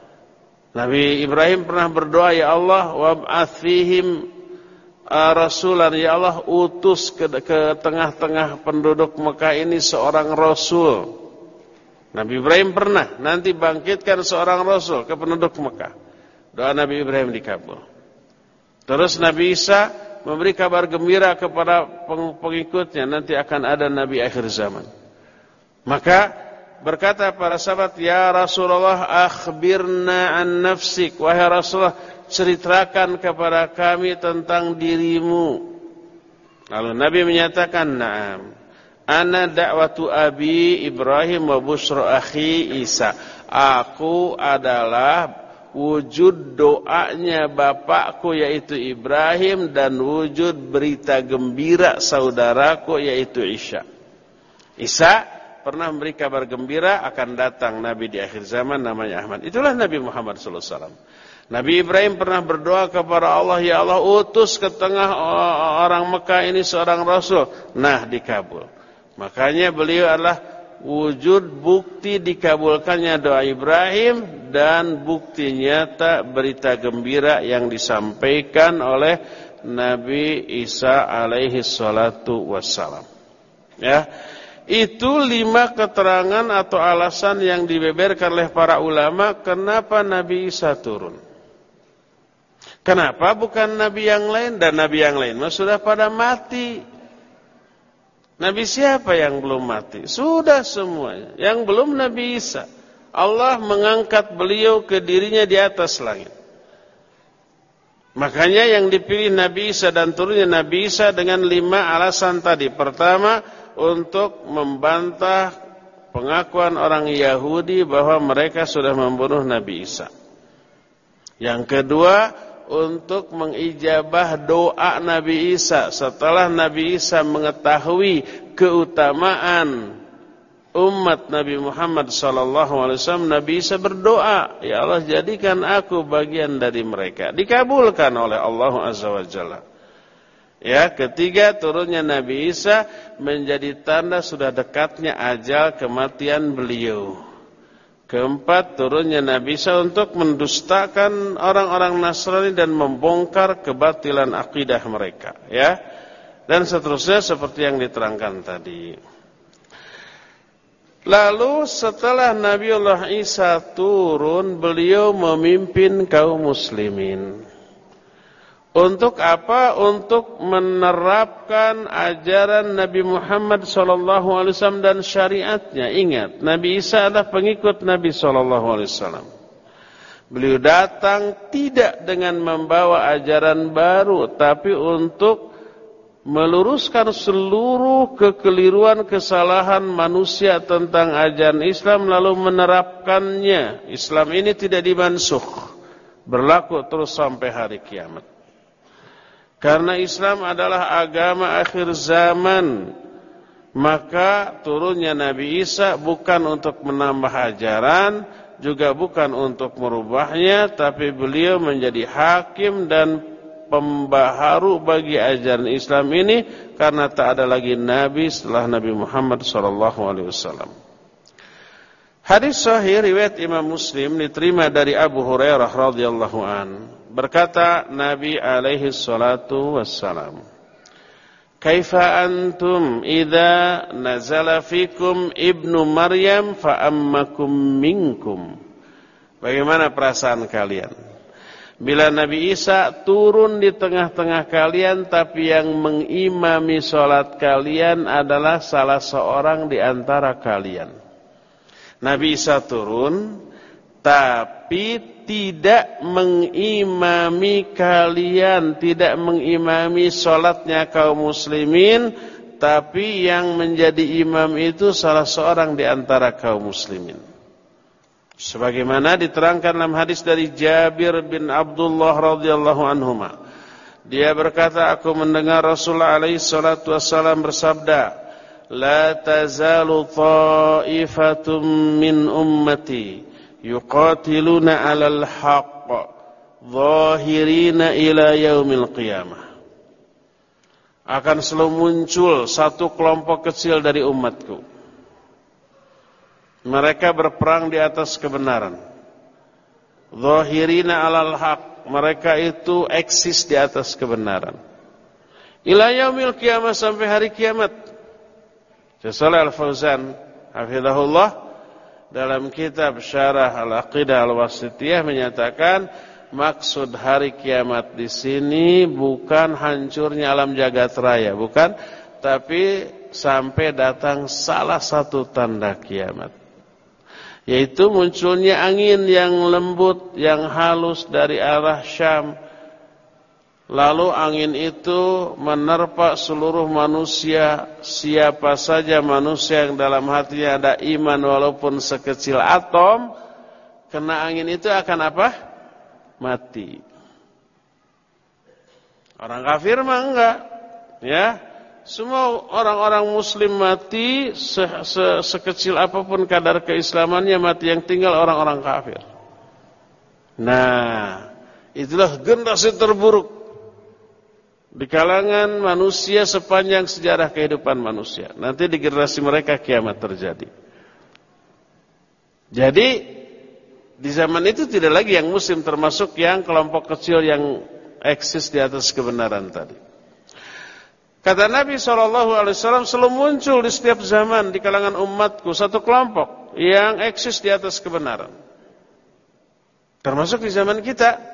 [SPEAKER 1] Nabi Ibrahim pernah berdoa, ya Allah wab'ats fihim rasulan, ya Allah utus ke, ke tengah-tengah penduduk Mekah ini seorang rasul. Nabi Ibrahim pernah, nanti bangkitkan seorang rasul ke penduduk Mekah. Doa Nabi Ibrahim dikabul. Terus Nabi Isa memberi kabar gembira kepada pengikutnya, nanti akan ada Nabi akhir zaman. Maka berkata para sahabat, ya Rasulullah akhbirna an nafsik, wahai Rasulullah ceritakan kepada kami tentang dirimu. Lalu Nabi menyatakan, na'am, ana da'watu abi Ibrahim wa busra akhi Isa. Aku adalah wujud doanya bapakku yaitu Ibrahim dan wujud berita gembira saudaraku yaitu Isa. Isa pernah memberi kabar gembira akan datang Nabi di akhir zaman namanya Ahmad. Itulah Nabi Muhammad sallallahu alaihi wasallam. Nabi Ibrahim pernah berdoa kepada Allah, ya Allah utus ke tengah orang Mekah ini seorang rasul. Nah, dikabul. Makanya beliau adalah wujud bukti dikabulkannya doa Ibrahim dan bukti nyata berita gembira yang disampaikan oleh Nabi Isa alaihi salatu wassalam. Ya. Itu lima keterangan atau alasan yang dibeberkan oleh para ulama kenapa Nabi Isa turun. Kenapa bukan Nabi yang lain? Dan Nabi yang lain mah sudah pada mati. Nabi siapa yang belum mati? Sudah semuanya. Yang belum Nabi Isa. Allah mengangkat beliau ke dirinya di atas langit. Makanya yang dipilih Nabi Isa dan turunnya Nabi Isa dengan lima alasan tadi. Pertama, untuk membantah pengakuan orang Yahudi bahwa mereka sudah membunuh Nabi Isa. Yang kedua, untuk mengijabah doa Nabi Isa setelah Nabi Isa mengetahui keutamaan umat Nabi Muhammad sallallahu alaihi wasallam. Nabi Isa berdoa, ya Allah jadikan aku bagian dari mereka. Dikabulkan oleh Allah Azza wa Jalla. Ya, ketiga turunnya Nabi Isa menjadi tanda sudah dekatnya ajal kematian beliau. Keempat, turunnya Nabi Isa untuk mendustakan orang-orang Nasrani dan membongkar kebatilan akidah mereka, ya. Dan seterusnya seperti yang diterangkan tadi. Lalu setelah Nabiullah Isa turun, beliau memimpin kaum muslimin. Untuk apa? Untuk menerapkan ajaran Nabi Muhammad sallallahu alaihi wasallam dan syariatnya. Ingat, Nabi Isa adalah pengikut Nabi sallallahu alaihi wasallam. Beliau datang tidak dengan membawa ajaran baru, tapi untuk meluruskan seluruh kekeliruan kesalahan manusia tentang ajaran Islam lalu menerapkannya. Islam ini tidak dimansukh, berlaku terus sampai hari kiamat. Karena Islam adalah agama akhir zaman, maka turunnya Nabi Isa bukan untuk menambah ajaran, juga bukan untuk merubahnya, tapi beliau menjadi hakim dan pembaharu bagi ajaran Islam ini, karena tak ada lagi Nabi setelah Nabi Muhammad sallallahu alaihi wasallam. Hadis sahih riwayat Imam Muslim diterima dari Abu Hurairah radhiyallahu an. Berkata Nabi alaihi salatu wassalam, "Kaifa antum idza nazala fikum ibnu Maryam fa ammakum minkum?" Bagaimana perasaan kalian bila Nabi Isa turun di tengah-tengah kalian, tapi yang mengimami salat kalian adalah salah seorang di antara kalian? Nabi Isa turun, tapi tidak mengimami kalian, tidak mengimami sholatnya kaum muslimin, tapi yang menjadi imam itu salah seorang di antara kaum muslimin. Sebagaimana diterangkan dalam hadis dari Jabir bin Abdullah radhiyallahu anhuma. Dia berkata, aku mendengar Rasulullah alaihi salatu wassalam bersabda, "La tazalu ta'ifatum min ummati yuqatiluna 'alal haqq zahirina ila yaumil qiyamah." Akan selalu muncul satu kelompok kecil dari umatku. Mereka berperang di atas kebenaran. Zahirina 'alal haqq, mereka itu eksis di atas kebenaran. Ila yaumil qiyamah, sampai hari kiamat. Shalih Al-Fauzan hafizahullah dalam kitab Syarah Al-Aqidah Al-Wasithiyah menyatakan, maksud hari kiamat di sini bukan hancurnya alam jagat raya, bukan, tapi sampai datang salah satu tanda kiamat, yaitu munculnya angin yang lembut, yang halus dari arah Syam. Lalu angin itu menerpa seluruh manusia, siapa saja manusia yang dalam hatinya ada iman walaupun sekecil atom, kena angin itu akan apa? Mati. Orang kafir mah enggak, ya. Semua orang-orang muslim mati, se -se sekecil apapun kadar keislamannya mati, yang tinggal orang-orang kafir. Nah, itulah generasi terburuk di kalangan manusia sepanjang sejarah kehidupan manusia. Nanti di generasi mereka kiamat terjadi. Jadi di zaman itu tidak lagi yang muslim, termasuk yang kelompok kecil yang eksis di atas kebenaran tadi. Kata Nabi shallallahu alaihi wasallam, selalu muncul di setiap zaman di kalangan umatku satu kelompok yang eksis di atas kebenaran. Termasuk di zaman kita.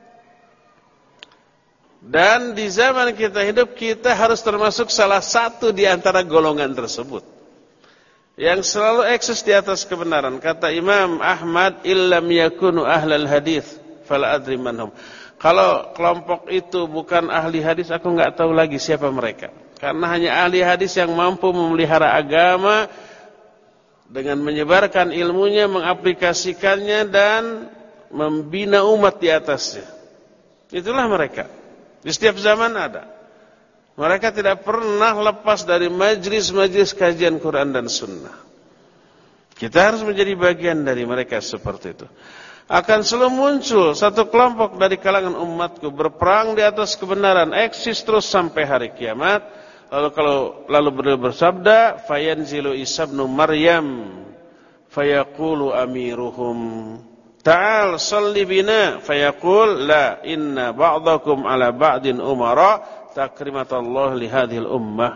[SPEAKER 1] Dan di zaman kita hidup, kita harus termasuk salah satu di antara golongan tersebut yang selalu eksis di atas kebenaran. Kata Imam Ahmad, illam yakunu ahlal hadis fala adri manhum. Kalau kelompok itu bukan ahli hadis, aku enggak tahu lagi siapa mereka. Karena hanya ahli hadis yang mampu memelihara agama dengan menyebarkan ilmunya, mengaplikasikannya dan membina umat di atasnya. Itulah mereka. Di setiap zaman ada. Mereka tidak pernah lepas dari majlis-majlis kajian Quran dan Sunnah. Kita harus menjadi bagian dari mereka seperti itu. Akan selalu muncul satu kelompok dari kalangan umatku berperang di atas kebenaran, eksis terus sampai hari kiamat. Lalu kalau lalu beliau bersabda, fayanzilu Isa ibnu Maryam fayaqulu amiruhum ta'al salli bina fayaqul la inna ba'dakum ala ba'din umara takrimatallah li hadhil ummah.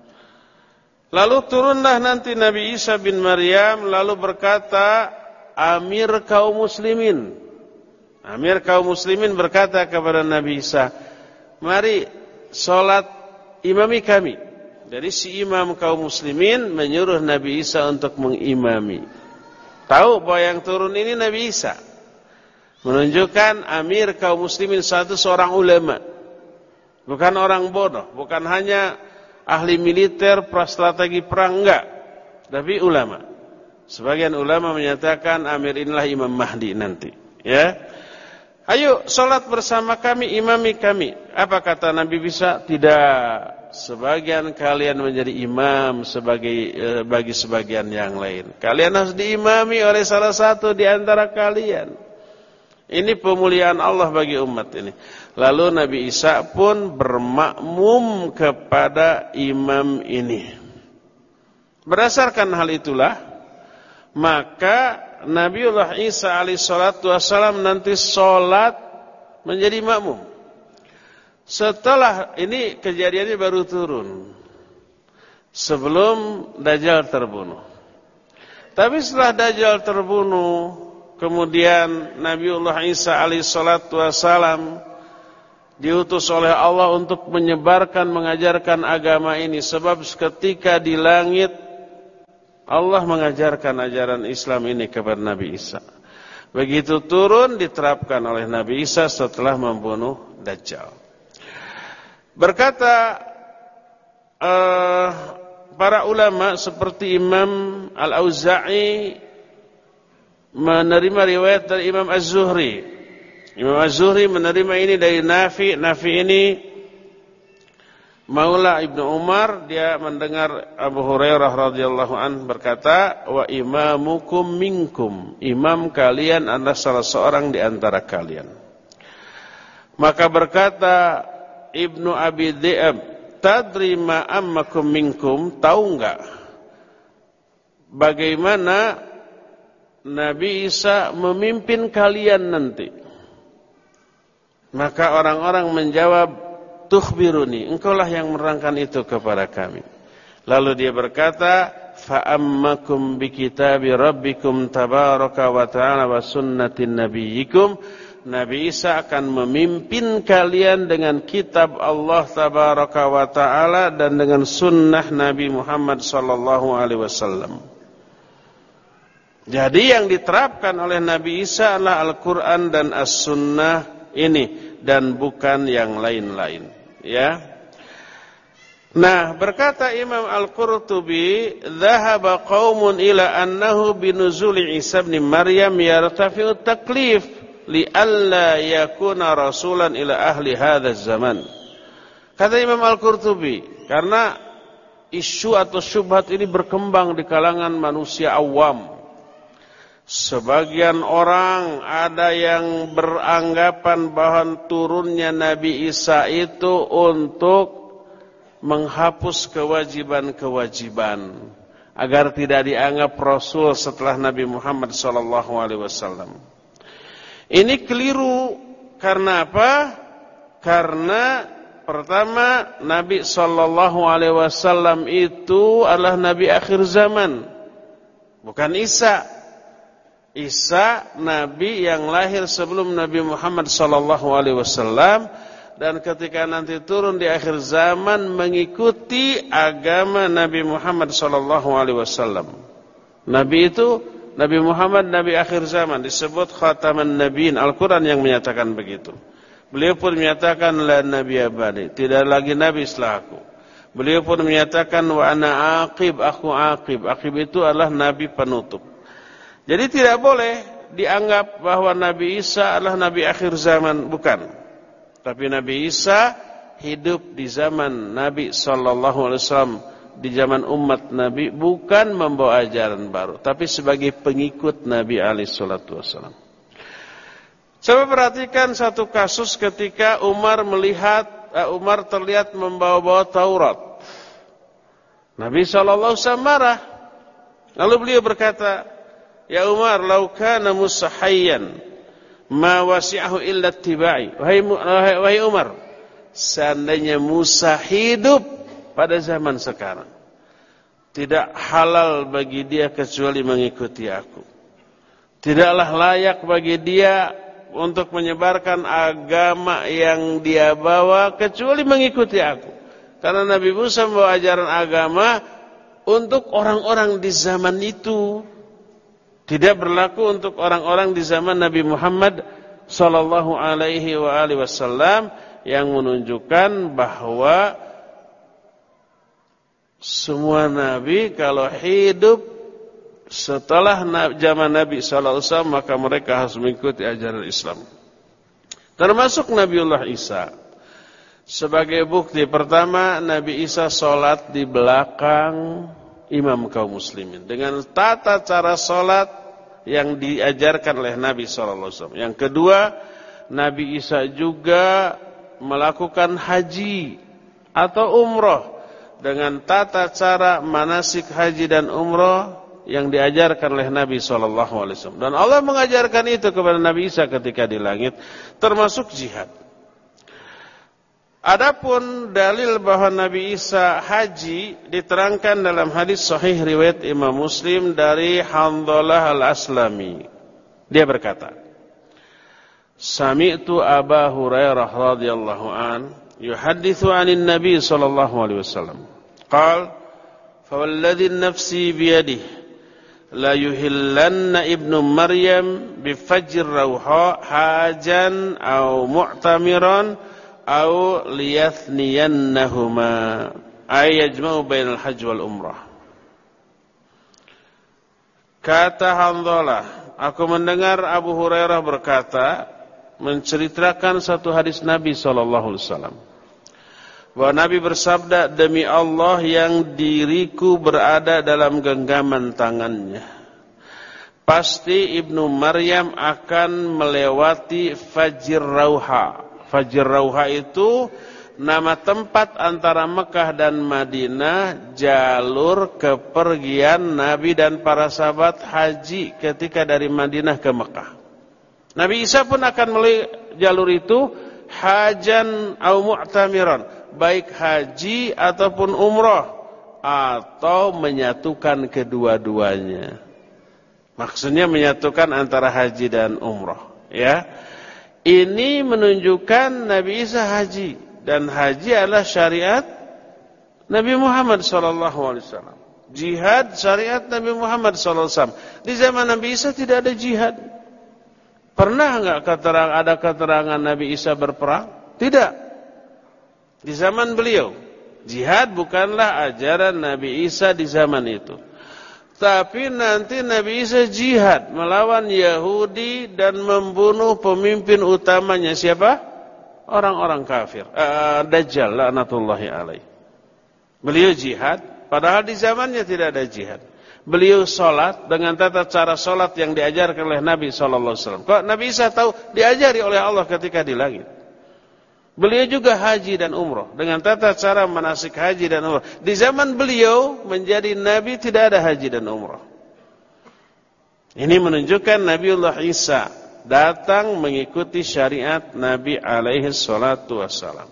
[SPEAKER 1] Lalu turunlah nanti Nabi Isa bin Maryam, lalu berkata, amir kaum muslimin. Amir kaum muslimin berkata kepada Nabi Isa, mari salat imami kami. Jadi si imam kaum muslimin menyuruh Nabi Isa untuk mengimami. Tahu bahwa yang turun ini Nabi Isa. Menunjukkan amir kaum muslimin satu seorang ulama. Bukan orang bodoh. Bukan hanya ahli militer, prastrategi perang, enggak. Tapi ulama. Sebagian ulama menyatakan amir inilah Imam Mahdi nanti. Ya. Ayo sholat bersama kami, imami kami. Apa kata Nabi Isa? Tidak. Sebagian kalian menjadi imam sebagai eh, bagi sebagian yang lain. Kalian harus diimami oleh salah satu di antara kalian. Ini pemuliaan Allah bagi umat ini. Lalu Nabi Isa pun bermakmum kepada imam ini. Berdasarkan hal itulah, maka Nabiullah Isa alaihi salatu wassalam nanti sholat menjadi makmum. Setelah ini kejadiannya baru turun, sebelum Dajjal terbunuh. Tapi setelah Dajjal terbunuh, kemudian Nabiullah Isa alaihissalatu wassalam diutus oleh Allah untuk menyebarkan, mengajarkan agama ini. Sebab ketika di langit Allah mengajarkan ajaran Islam ini kepada Nabi Isa. Begitu turun diterapkan oleh Nabi Isa setelah membunuh Dajjal. Berkata uh, para ulama seperti Imam Al-Auza'i menerima riwayat dari Imam Az-Zuhri. Imam Az-Zuhri menerima ini dari Nafi. Nafi ini Maula Ibnu Umar, dia mendengar Abu Hurairah radhiyallahu an berkata, "Wa imamukum minkum." Imam kalian adalah salah seorang di antara kalian. Maka berkata Ibnu Abi Dhi'ab, "Tadri ma ammakum minkum?" Tahu enggak bagaimana Nabi Isa memimpin kalian nanti? Maka orang-orang menjawab, "Tukhbiruni, engkaulah yang menerangkan itu kepada kami." Lalu dia berkata, "Fa'ammakum bi kitabi rabbikum tabaraka wa ta'ala wa sunnatin nabiyyikum." Nabi Isa akan memimpin kalian dengan kitab Allah tabaraka wa ta'ala dan dengan sunnah Nabi Muhammad sallallahu alaihi wasallam. Jadi yang diterapkan oleh Nabi Isa adalah Al-Quran dan As-Sunnah ini dan bukan yang lain-lain, ya. Nah, berkata Imam Al-Qurtubi, "Dhahaba qaumun ila annahu binuzuli Isa bin Maryam yartafi'u taklif li'alla yakuna rasulan ila ahli hadzal zaman." Kata Imam Al-Qurtubi, karena isu atau syubhat ini berkembang di kalangan manusia awam. Sebagian orang ada yang beranggapan bahwa turunnya Nabi Isa itu untuk menghapus kewajiban-kewajiban agar tidak dianggap Rasul setelah Nabi Muhammad sallallahu alaihi wasallam. Ini keliru. Karena apa? Karena pertama, Nabi sallallahu alaihi wasallam itu adalah Nabi akhir zaman, bukan Isa. Isa Nabi yang lahir sebelum Nabi Muhammad sallallahu alaihi wasallam, dan ketika nanti turun di akhir zaman mengikuti agama Nabi Muhammad sallallahu alaihi wasallam. Nabi itu Nabi Muhammad Nabi akhir zaman, disebut khataman nabiyyin. Al-Qur'an yang menyatakan begitu. Beliau pun menyatakan la nabiyya ba'di, tidak lagi nabi setelah aku. Beliau pun menyatakan wa ana aqib, aku aqib. Aqib itu adalah nabi penutup. Jadi tidak boleh dianggap bahwa Nabi Isa adalah Nabi akhir zaman, bukan. Tapi Nabi Isa hidup di zaman Nabi sallallahu alaihi wasallam, di zaman umat Nabi, bukan membawa ajaran baru, tapi sebagai pengikut Nabi alaihi salatu wasallam. Coba perhatikan satu kasus ketika Umar melihat uh, Umar terlihat membawa-bawa Taurat. Nabi sallallahu alaihi wasallam marah. Lalu beliau berkata, "Ya Umar, lau kana Musa hayyan ma wasi'ahu illa ittiba'i." Wahai, wahai, wahai Umar, seandainya Musa hidup pada zaman sekarang, tidak halal bagi dia kecuali mengikuti aku. Tidaklah layak bagi dia untuk menyebarkan agama yang dia bawa kecuali mengikuti aku. Karena Nabi Musa membawa ajaran agama untuk orang-orang di zaman itu, tidak berlaku untuk orang-orang di zaman Nabi Muhammad sallallahu alaihi wa alihi wasallam, yang menunjukkan bahwa semua nabi kalau hidup setelah zaman Nabi sallallahu alaihi wasallam maka mereka harus mengikuti ajaran Islam. Termasuk Nabiullah Isa. Sebagai bukti pertama, Nabi Isa salat di belakang imam kaum muslimin dengan tata cara salat yang diajarkan oleh Nabi sallallahu alaihi wasallam. Yang kedua, Nabi Isa juga melakukan haji atau umroh dengan tata cara manasik haji dan umroh yang diajarkan oleh Nabi shallallahu alaihi wasallam. Dan Allah mengajarkan itu kepada Nabi Isa ketika di langit, termasuk jihad. Adapun dalil bahwa Nabi Isa haji diterangkan dalam hadis sahih riwayat Imam Muslim dari Handhalah al-Aslami. Dia berkata, Sami'tu Aba Hurairah radhiyallahu an yuhadditsu 'anin Nabi sallallahu alaihi wasallam. Qala, "Fa walladhi nafsi biyadihi la yuhillanna ibnu Maryam bi fajr rawha hajan aw mu'tamiran aw liyathniyannahuma ay yajma'u bainal hajj wal umrah." Kata Handhalah, aku mendengar Abu Hurairah berkata, menceritakan satu hadis Nabi sallallahu alaihi wasallam, bahwa Nabi bersabda, demi Allah yang diriku berada dalam genggaman tangannya, pasti ibnu Maryam akan melewati Fajr Rawha. Fajr Rawha itu nama tempat antara Mekah dan Madinah, jalur kepergian Nabi dan para sahabat haji ketika dari Madinah ke Mekah. Nabi Isa pun akan melalui jalur itu, hajan au mu'tamiran, baik haji ataupun umrah, atau menyatukan kedua-duanya. Maksudnya menyatukan antara haji dan umrah, ya. Ini menunjukkan Nabi Isa haji, dan haji adalah syariat Nabi Muhammad sallallahu alaihi wasallam. Jihad syariat Nabi Muhammad sallallahu alaihi wasallam. Di zaman Nabi Isa tidak ada jihad. Pernah enggak keterangan ada keterangan Nabi Isa berperang? Tidak. Di zaman beliau, jihad bukanlah ajaran Nabi Isa di zaman itu. Tapi nanti Nabi Isa jihad melawan Yahudi dan membunuh pemimpin utamanya. Siapa? Orang-orang kafir. Uh, Dajjal laknatullahi alaih. Beliau jihad, padahal di zamannya tidak ada jihad. Beliau sholat dengan tata cara sholat yang diajarkan oleh Nabi shallallahu alaihi wasallam. Kok Nabi Isa tahu? Diajari oleh Allah ketika di langit. Beliau juga haji dan umrah dengan tata cara manasik haji dan umrah. Di zaman beliau menjadi nabi tidak ada haji dan umrah. Ini menunjukkan Nabiullah Isa datang mengikuti syariat Nabi alaihi salatu wassalam.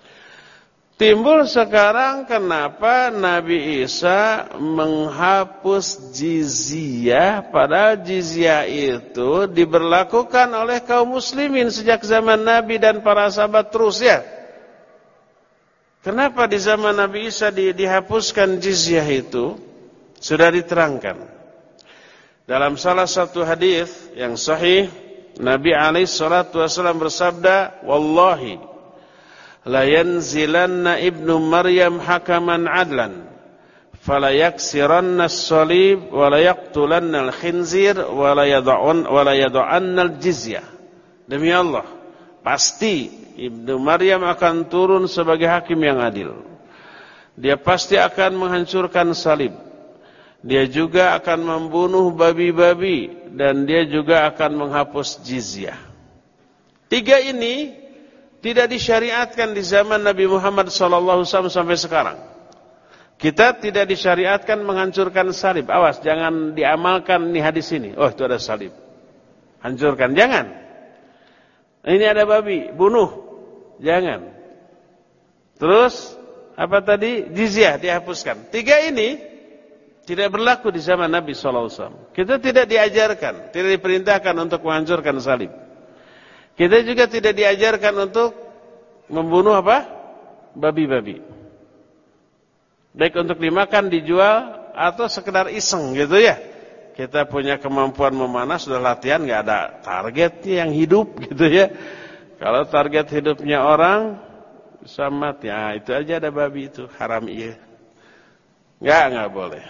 [SPEAKER 1] Timbul sekarang kenapa Nabi Isa menghapus jizyah, padahal jizyah itu diberlakukan oleh kaum muslimin sejak zaman Nabi dan para sahabat terus, ya. Kenapa di zaman Nabi Isa di, dihapuskan jizyah itu? Sudah diterangkan dalam salah satu hadis yang sahih, Nabi alaihi salatu wasallam bersabda, wallahi la yanzilanna ibnu Maryam hakaman adlan fala yaksiranna as-salib wa la yaqtulanna al-khinzir wa la yad'un wa la yad'anna al-jizyah. Demi Allah, pasti ibnu Maryam akan turun sebagai hakim yang adil. Dia pasti akan menghancurkan salib. Dia juga akan membunuh babi-babi dan dia juga akan menghapus jizyah. Tiga ini tidak disyariatkan di zaman Nabi Muhammad shallallahu alaihi wasallam sampai sekarang. Kita tidak disyariatkan menghancurkan salib. Awas, jangan diamalkan nih hadis ini. Oh, itu ada salib, hancurkan. Jangan. Ini ada babi, bunuh. Jangan. Terus apa tadi? Jizyah dihapuskan. Tiga ini tidak berlaku di zaman Nabi shallallahu alaihi wasallam. Kita tidak diajarkan, tidak diperintahkan untuk menghancurkan salib. Kita juga tidak diajarkan untuk membunuh apa? Babi-babi. Baik untuk dimakan, dijual, atau sekedar iseng gitu ya. Kita punya kemampuan memanah, sudah latihan, nggak ada targetnya yang hidup gitu ya. Kalau target hidupnya orang bisa mati, ya itu aja ada babi itu, haram iya. Nggak, nggak boleh.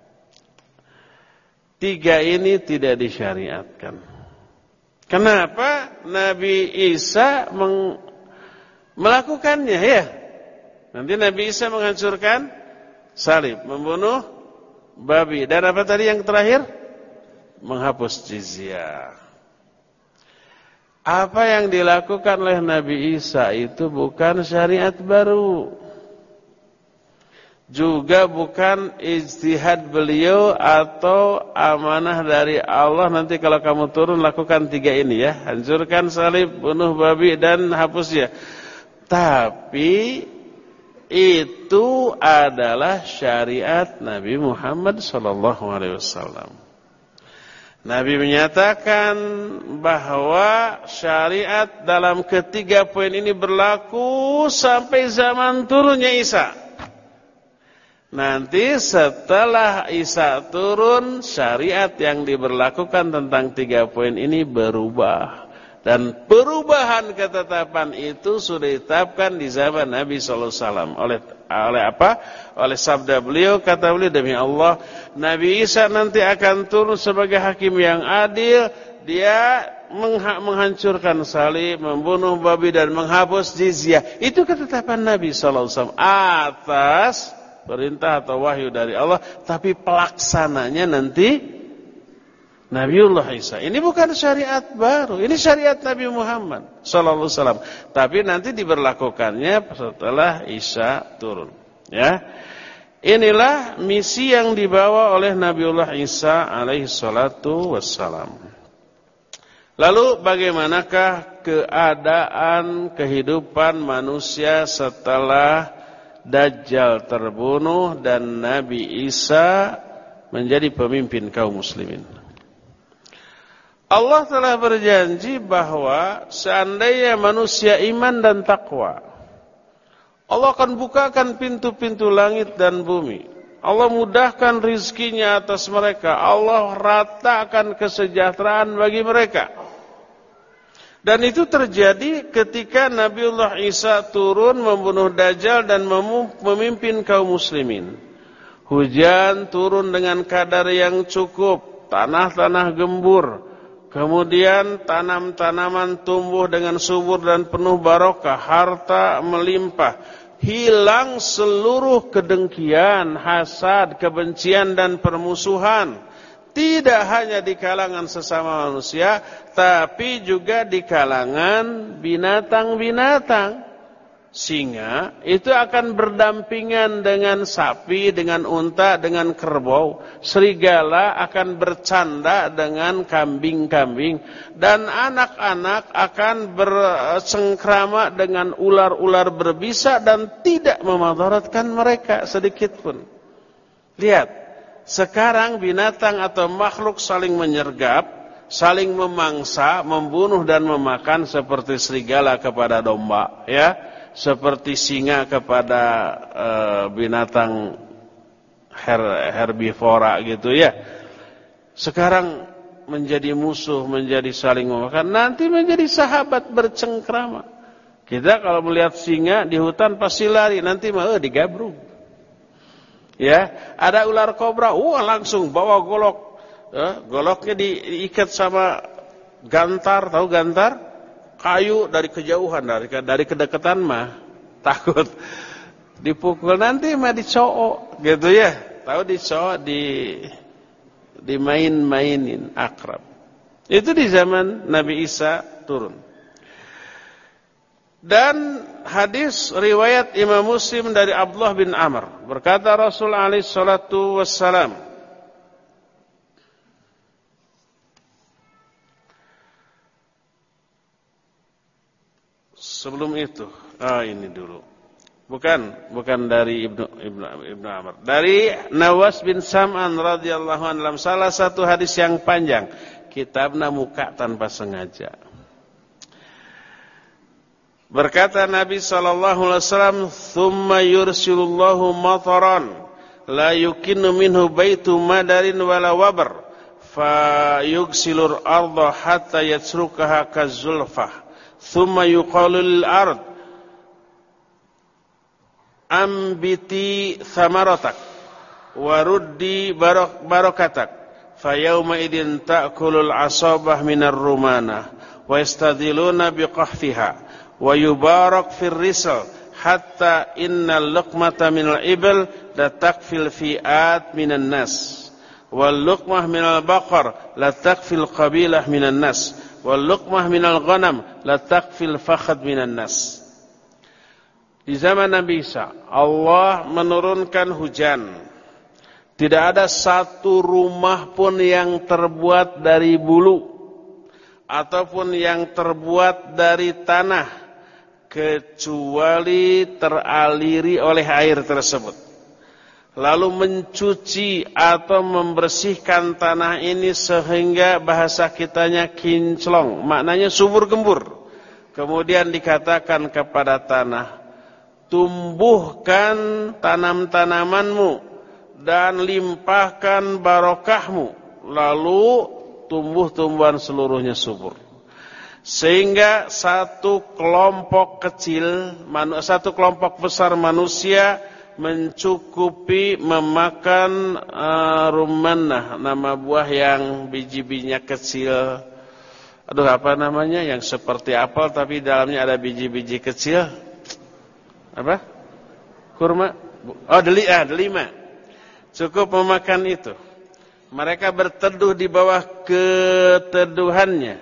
[SPEAKER 1] Tiga ini tidak disyariatkan. Kenapa Nabi Isa meng, melakukannya, ya? Nanti Nabi Isa menghancurkan salib, membunuh babi, dan apa tadi yang terakhir? Menghapus jizyah. Apa yang dilakukan oleh Nabi Isa itu bukan syariat baru. juga bukan ijtihad beliau atau amanah dari Allah. Nanti kalau kamu turun lakukan tiga ini ya, hancurkan salib, bunuh babi dan hapus dia. Tapi itu adalah syariat Nabi Muhammad sallallahu alaihi wasallam. Nabi menyatakan bahwa syariat dalam ketiga poin ini berlaku sampai zaman turunnya Isa. Nanti setelah Isa turun, syariat yang diberlakukan tentang tiga poin ini berubah. Dan perubahan ketetapan itu sudah ditetapkan di zaman Nabi sallallahu alaihi wasallam. Oleh, oleh apa? Oleh sabda beliau, kata beliau, demi Allah, Nabi Isa nanti akan turun sebagai hakim yang adil. Dia menghancurkan salib, membunuh babi dan menghapus jizyah. Itu ketetapan Nabi sallallahu alaihi wasallam atas perintah atau wahyu dari Allah, tapi pelaksananya nanti Nabiullah Isa. Ini bukan syariat baru, ini syariat Nabi Muhammad sallallahu alaihi wasallam, tapi nanti diberlakukannya setelah Isa turun. Ya, inilah misi yang dibawa oleh Nabiullah Isa alaihi salatu wassalam. Lalu bagaimanakah keadaan kehidupan manusia setelah Dajjal terbunuh dan Nabi Isa menjadi pemimpin kaum muslimin? Allah telah berjanji bahwa seandainya manusia iman dan takwa, Allah akan bukakan pintu-pintu langit dan bumi. Allah mudahkan rizkinya atas mereka. Allah ratakan kesejahteraan bagi mereka. Dan itu terjadi ketika Nabiullah Isa turun membunuh Dajjal dan memimpin kaum muslimin. Hujan turun dengan kadar yang cukup, tanah-tanah gembur. Kemudian tanam-tanaman tumbuh dengan subur dan penuh barokah, harta melimpah. Hilang seluruh kedengkian, hasad, kebencian dan permusuhan. Tidak hanya di kalangan sesama manusia, tapi juga di kalangan binatang-binatang. Singa itu akan berdampingan dengan sapi, dengan unta, dengan kerbau. Serigala akan bercanda dengan kambing-kambing. Dan anak-anak akan bersengkrama dengan ular-ular berbisa dan tidak memadaratkan mereka sedikit pun. Lihat. Sekarang binatang atau makhluk saling menyergap, saling memangsa, membunuh dan memakan seperti serigala kepada domba, ya, seperti singa kepada e, binatang her, herbivora gitu ya. Sekarang menjadi musuh, menjadi saling memakan, nanti menjadi sahabat bercengkrama. Kita kalau melihat singa di hutan pasti lari, nanti mau digabrung. Ya, ada ular kobra, wah langsung bawa golok, eh, goloknya diikat sama gantar, tahu gantar? Kayu dari kejauhan, dari dari kedekatan mah takut dipukul, nanti mah dicowok, gitu ya, tahu dicowok, di dimain-mainin akrab. Itu di zaman Nabi Isa turun. Dan hadis riwayat Imam Muslim dari Abdullah bin Amr, berkata Rasul alaihi salatu wassalam, sebelum itu, ah ini dulu, bukan, bukan dari Ibnu Ibnu Ibnu Amr, dari Nawas bin Sam'an radhiyallahu anhu dalam salah satu hadis yang panjang, kitabna muka tanpa sengaja. Berkata Nabi sallallahu alaihi wasallam, "Tsumma yursilullahu mataran la yukinnu minhu baitu madarin wala wabar, fa yugsilur arda hatta yatsrukaha kazulfah. Tsumma yuqalu lil ard ambiti thamaratak wa ruddi barakatak, fa yawma idin ta'kulul asabah minar rumana wa yastadiluna biqahfiha. Wa yubarak fir risal hatta innal luqmata minal ibil la takfil fi'at minan nas wal luqmah minal baqar la takfil qabilah minan nas wal luqmah minal ghanam la takfil fakhad minan nas." Di zaman Nabi Isa, Allah menurunkan hujan. Tidak ada satu rumah pun yang terbuat dari bulu ataupun yang terbuat dari tanah kecuali teraliri oleh air tersebut. Lalu mencuci atau membersihkan tanah ini sehingga bahasa kitanya kinclong, maknanya subur gembur. Kemudian dikatakan kepada tanah, tumbuhkan tanam-tanamanmu dan limpahkan barokahmu, lalu tumbuh-tumbuhan seluruhnya subur. Sehingga satu kelompok kecil, satu kelompok besar manusia mencukupi memakan uh, rumannah, nama buah yang biji-bijinya kecil. Aduh, apa namanya? Yang seperti apel tapi dalamnya ada biji-biji kecil. Apa? Kurma? Oh, deli, ah, delima. Cukup memakan itu. Mereka berteduh di bawah keteduhannya,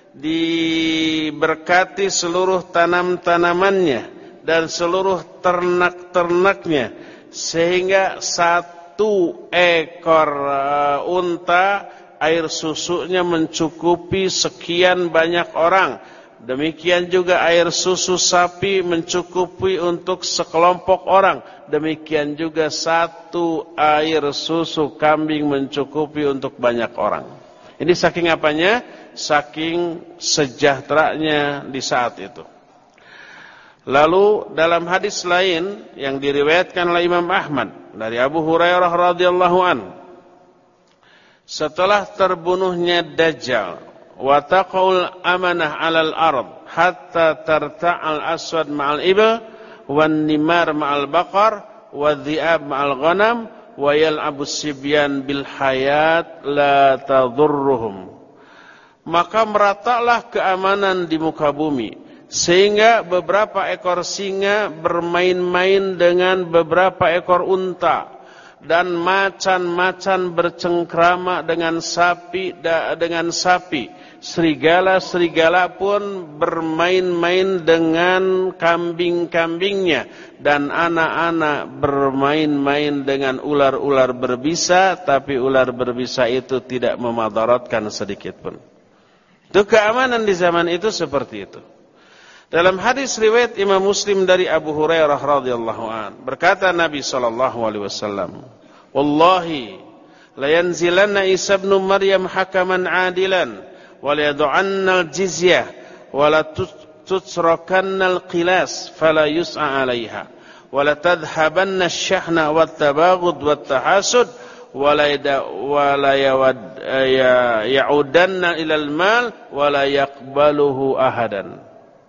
[SPEAKER 1] diberkati seluruh tanam-tanamannya dan seluruh ternak-ternaknya, sehingga satu ekor uh, unta air susunya mencukupi sekian banyak orang. Demikian juga air susu sapi mencukupi untuk sekelompok orang. Demikian juga satu air susu kambing mencukupi untuk banyak orang. Ini saking apanya? Saking sejahteranya di saat itu. Lalu dalam hadis lain yang diriwayatkan oleh Imam Ahmad dari Abu Hurairah radhiyallahu an, setelah terbunuhnya Dajjal, wa taqul amanah 'alal ard hatta tarta'al aswad ma'al ibil wan nimar ma'al baqar wa dhi'ab ma'al ghanam wa yal'abu sibyan bil hayat la tadurruhum. Maka meratalah keamanan di muka bumi sehingga beberapa ekor singa bermain-main dengan beberapa ekor unta, dan macan-macan bercengkrama dengan sapi dengan sapi. Serigala-serigala pun bermain-main dengan kambing-kambingnya, dan anak-anak bermain-main dengan ular-ular berbisa, tapi ular berbisa itu tidak memadaratkan sedikit pun. Itu keamanan di zaman itu seperti itu. Dalam hadis riwayat Imam Muslim dari Abu Hurairah radhiyallahu an, berkata Nabi sallallahu alaihi wasallam, "Wallahi la yanzilanna Isa ibn Maryam hakaman 'adilan wa la yad'anna al-jizyah wa la tutrakanna al-qilas fala yus'a 'alayha wa la tadhhabanna asy-syahna wat-tabaghud wat-tahasud wa la ya'udanna ila al-mal wa la yaqbaluhu ahadan."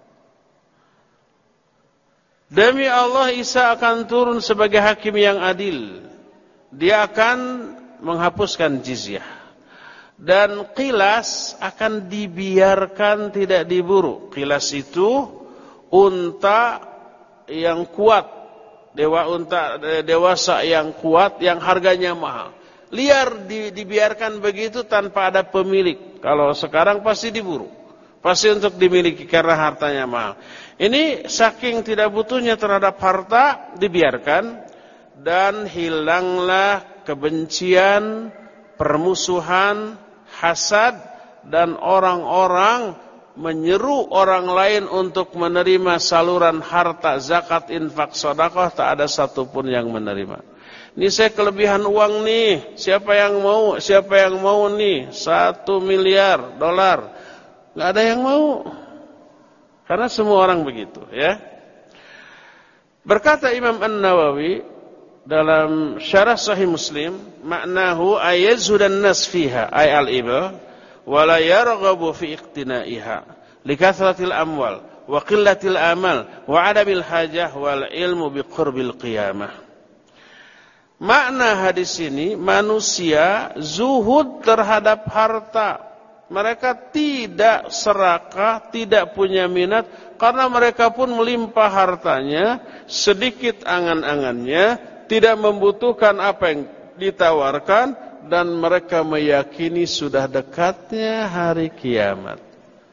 [SPEAKER 1] Demi Allah, Isa akan turun sebagai hakim yang adil. Dia akan menghapuskan jizyah. Dan qilas akan dibiarkan tidak diburu. Qilas itu unta yang kuat, dewa unta dewasa yang kuat, yang harganya mahal. Liar di, dibiarkan begitu tanpa ada pemilik. Kalau sekarang pasti diburu. Pasti untuk dimiliki karena hartanya mahal. Ini saking tidak butuhnya terhadap harta, dibiarkan, dan hilanglah kebencian, permusuhan, hasad, dan orang-orang menyeru orang lain untuk menerima saluran harta, zakat, infak, sedekah, tak ada satupun yang menerima. Ini saya kelebihan uang nih, siapa yang mau? Siapa yang mau nih? Satu miliar dolar. Nggak ada yang mau. Karena semua orang begitu, ya. Berkata Imam An-Nawawi dalam Syarah Sahih Muslim, maknahu ayazhudan nas fiha ay al-ibil wa la yarghabu fi iqtinaiha li kathratil amwal wa qillatil amal wa adamil hajah wal ilmu bi qurbil qiyamah. Makna hadis ini, manusia zuhud terhadap harta. Mereka tidak serakah, tidak punya minat, karena mereka pun melimpah hartanya, sedikit angan-angannya, tidak membutuhkan apa yang ditawarkan, dan mereka meyakini sudah dekatnya hari kiamat.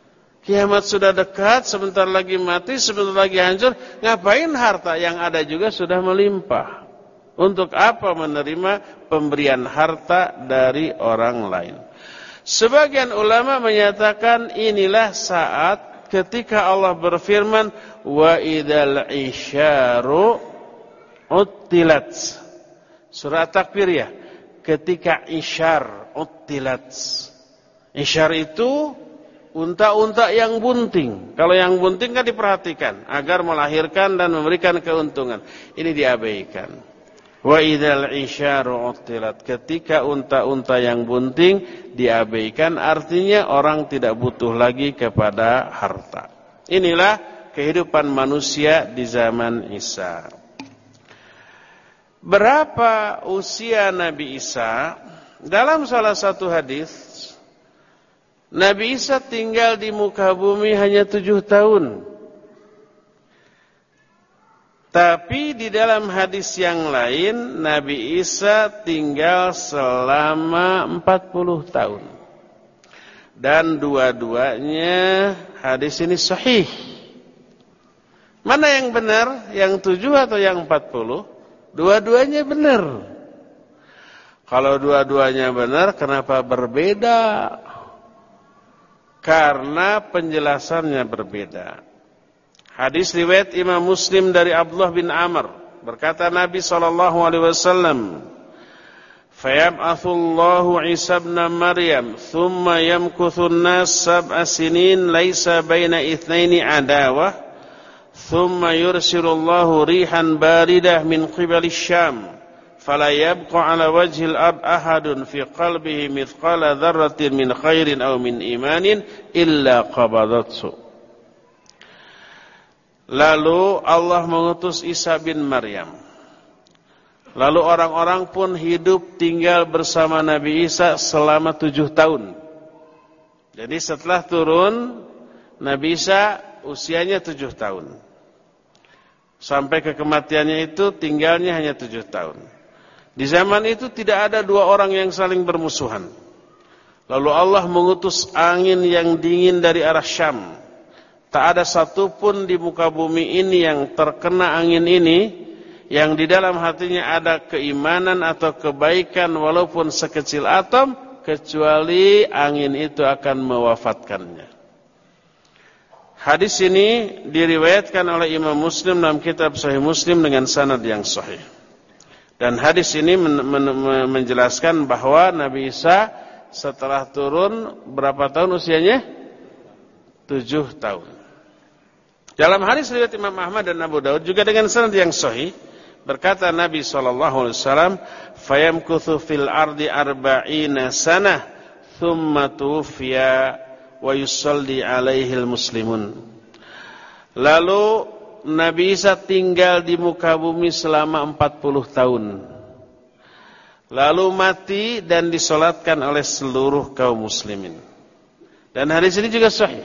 [SPEAKER 1] Kiamat sudah dekat, sebentar lagi mati, sebentar lagi hancur. Ngapain harta yang ada juga sudah melimpah? Untuk apa menerima pemberian harta dari orang lain? Sebagian ulama menyatakan inilah saat ketika Allah berfirman, wa idal isyaru uttilat. Surah Takbir ya. Ketika isyar uttilat. Isyar itu unta-unta yang bunting. Kalau yang bunting kan diperhatikan agar melahirkan dan memberikan keuntungan. Ini diabaikan. Wa idzal isyaru uttilat. Ketika unta-unta yang bunting diabaikan, artinya orang tidak butuh lagi kepada harta. Inilah kehidupan manusia di zaman Isa. Berapa usia Nabi Isa? Dalam salah satu hadis, Nabi Isa tinggal di muka bumi hanya tujuh tahun. Tapi di dalam hadis yang lain, Nabi Isa tinggal selama empat puluh tahun. Dan dua-duanya hadis ini sahih. Mana yang benar? Yang tujuh atau yang empat puluh? Dua-duanya benar. Kalau dua-duanya benar, kenapa berbeda? Karena penjelasannya berbeda. Hadis riwayat Imam Muslim dari Abdullah bin Amr, berkata Nabi sallallahu alaihi wasallam, "Fayab'atsu Allahu Isa ibn Maryam, thumma yamkuthu an-nas sab'a sinin laisa baina itsnaini adawah, thumma yursilu Allahu rihan baridah min qibali Syam." فلا يبقى على وجه الأرض أحد في قلبه مثقال ذرة من خير أو من إيمان إلا قبضته. Lalu Allah mengutus Isa bin Maryam. Lalu orang-orang pun hidup tinggal bersama Nabi Isa selama tujuh tahun. Jadi setelah turun Nabi Isa usianya tujuh tahun. Sampai ke kematiannya itu tinggalnya hanya tujuh tahun. Di zaman itu tidak ada dua orang yang saling bermusuhan. Lalu Allah mengutus angin yang dingin dari arah Syam. Tak ada satupun di muka bumi ini yang terkena angin ini, yang di dalam hatinya ada keimanan atau kebaikan walaupun sekecil atom, kecuali angin itu akan mewafatkannya. Hadis ini diriwayatkan oleh Imam Muslim dalam kitab Sahih Muslim dengan sanad yang sahih. Dan hadis ini men- men- menjelaskan bahwa Nabi Isa setelah turun berapa tahun usianya? Tujuh tahun. Dalam hadis riwayat Imam Ahmad dan Abu Daud juga dengan sanad yang sahih, berkata Nabi sallallahu alaihi wasallam, "Fayamkuthu fil ardi arba'ina sanah, thumma tuwfiya wa yusalli alaihil muslimun." Lalu Nabi Isa tinggal di muka bumi selama empat puluh tahun. Lalu mati dan disolatkan oleh seluruh kaum muslimin. Dan hadis ini juga sahih.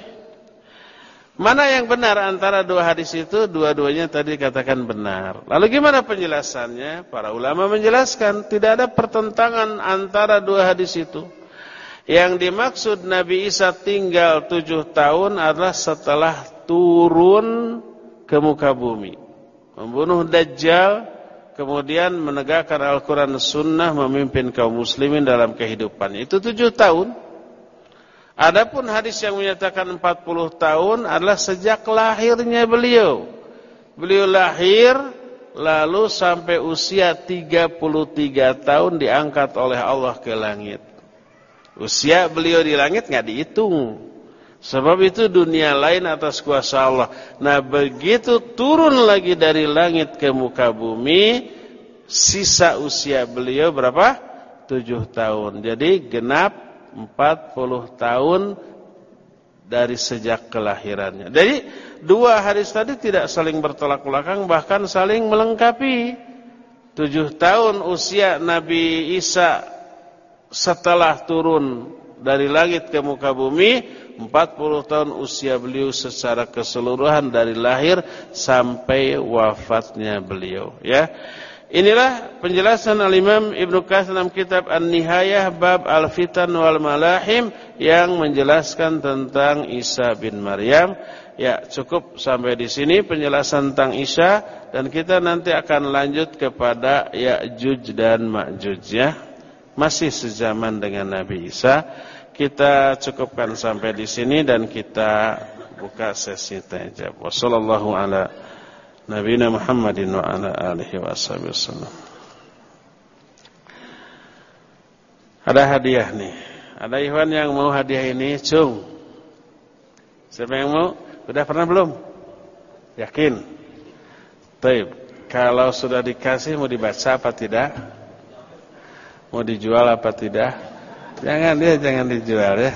[SPEAKER 1] Mana yang benar antara dua hadis itu? Dua-duanya tadi katakan benar. Lalu gimana penjelasannya? Para ulama menjelaskan tidak ada pertentangan antara dua hadis itu. Yang dimaksud Nabi Isa tinggal tujuh tahun adalah setelah turun ke muka bumi, membunuh Dajjal, kemudian menegakkan Al-Quran Sunnah, memimpin kaum muslimin dalam kehidupannya. Itu tujuh tahun. Adapun hadis yang menyatakan empat puluh tahun adalah sejak lahirnya beliau. Beliau lahir, lalu sampai usia tiga puluh tiga tahun diangkat oleh Allah ke langit. Usia beliau di langit nggak dihitung. Sebab itu dunia lain atas kuasa Allah. Nah begitu turun lagi dari langit ke muka bumi, sisa usia beliau berapa? Tujuh tahun. Jadi genap empat puluh tahun dari sejak kelahirannya. Jadi dua hadis tadi tidak saling bertolak belakang, bahkan saling melengkapi. Tujuh tahun usia Nabi Isa setelah turun dari langit ke muka bumi, empat puluh tahun usia beliau secara keseluruhan dari lahir sampai wafatnya beliau, ya. Inilah penjelasan Al-Imam Ibnu Katsir dalam kitab An-Nihayah bab Al-Fitan wal Malahim yang menjelaskan tentang Isa bin Maryam. Ya, cukup sampai di sini penjelasan tentang Isa, dan kita nanti akan lanjut kepada Ya'juj dan Ma'juj ya. Masih sezaman dengan Nabi Isa. Kita cukupkan sampai di sini dan kita buka sesi tanya jawab. Wassallallahu ala nabiyina Muhammadin wa ala alihi wasallam. Ada hadiah nih. Ada Ikhwan yang mau hadiah ini? Cung. Siapa yang mau? Sudah pernah belum? Yakin? Baik. Kalau sudah dikasih mau dibaca apa tidak? Mau dijual apa tidak? Jangan dia jangan dijual ya.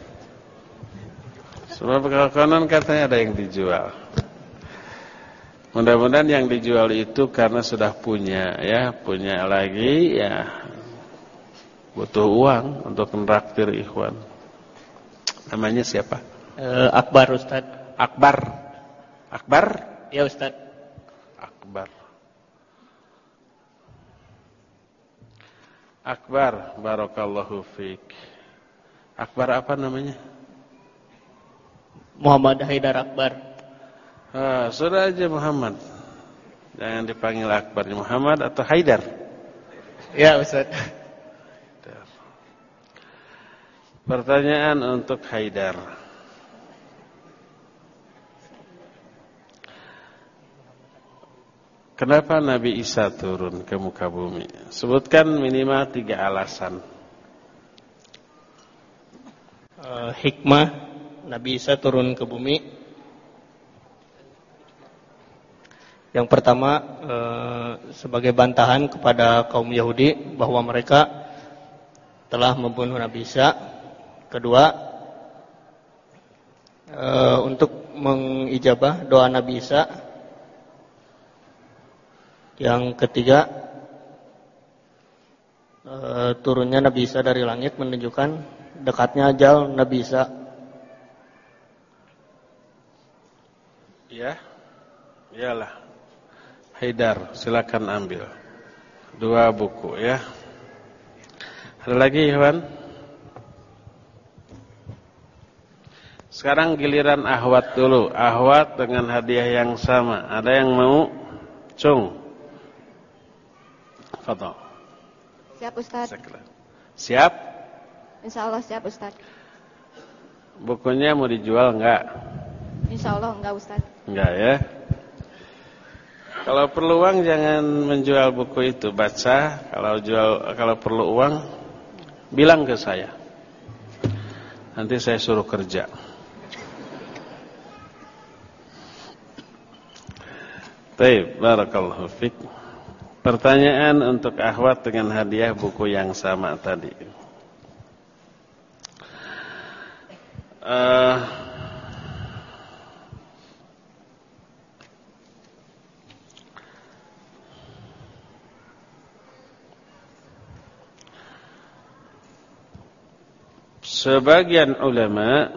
[SPEAKER 1] Sebab kalau konon katanya ada yang dijual. Mudah-mudahan yang dijual itu karena sudah punya ya, punya lagi ya, butuh uang untuk menraktir Ikhwan. Namanya siapa?
[SPEAKER 2] Uh, Akbar Ustaz.
[SPEAKER 1] Akbar. Akbar?
[SPEAKER 2] Ya Ustaz.
[SPEAKER 1] Akbar. Akbar, barakallahu fiik. Akbar apa namanya?
[SPEAKER 2] Muhammad Haidar Akbar.
[SPEAKER 1] Ah, sudah aja Muhammad. Jangan dipanggil Akbar, Muhammad atau Haidar.
[SPEAKER 2] Ya Ustaz.
[SPEAKER 1] Pertanyaan untuk Haidar. Kenapa Nabi Isa turun ke muka bumi? Sebutkan minimal tiga alasan.
[SPEAKER 2] Uh, hikmah Nabi Isa turun ke bumi. Yang pertama, uh, sebagai bantahan kepada kaum Yahudi bahwa mereka telah membunuh Nabi Isa. Kedua, uh, untuk mengijabah doa Nabi Isa. Yang ketiga, e, turunnya Nabi Isa dari langit menunjukkan dekatnya ajal Nabi Isa.
[SPEAKER 1] Ya, iyalah. Haidar, silakan ambil dua buku ya. Ada lagi Ikhwan? Sekarang giliran Ahwat dulu. Ahwat dengan hadiah yang sama. Ada yang mau? Cung. Fadhal.
[SPEAKER 3] Siap Ustaz.
[SPEAKER 1] Siap?
[SPEAKER 3] Insya Allah siap Ustaz.
[SPEAKER 1] Bukunya mau dijual enggak?
[SPEAKER 3] Insya Allah enggak Ustaz.
[SPEAKER 1] Enggak ya. Kalau perlu uang jangan menjual buku itu, baca. Kalau jual, kalau perlu uang bilang ke saya. Nanti saya suruh kerja. Baik, barakallahu fiik. Pertanyaan untuk Ahwat dengan hadiah buku yang sama tadi. Uh, sebagian ulama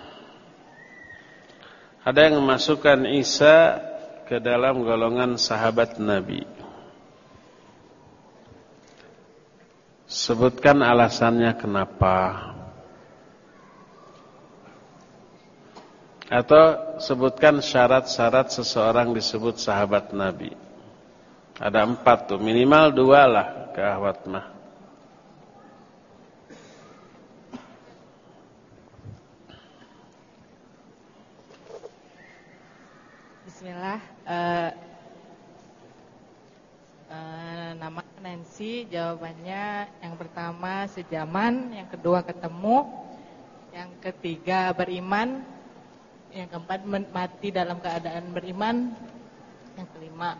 [SPEAKER 1] ada yang memasukkan Isa ke dalam golongan sahabat Nabi. Sebutkan alasannya kenapa. Atau sebutkan syarat-syarat seseorang disebut sahabat Nabi. Ada empat tuh, minimal dua lah ke Ahwat mah.
[SPEAKER 4] Bismillah. Uh, uh, nama Nancy, jawabannya yang pertama sejaman, yang kedua ketemu, yang ketiga beriman, yang keempat mati dalam keadaan beriman, yang kelima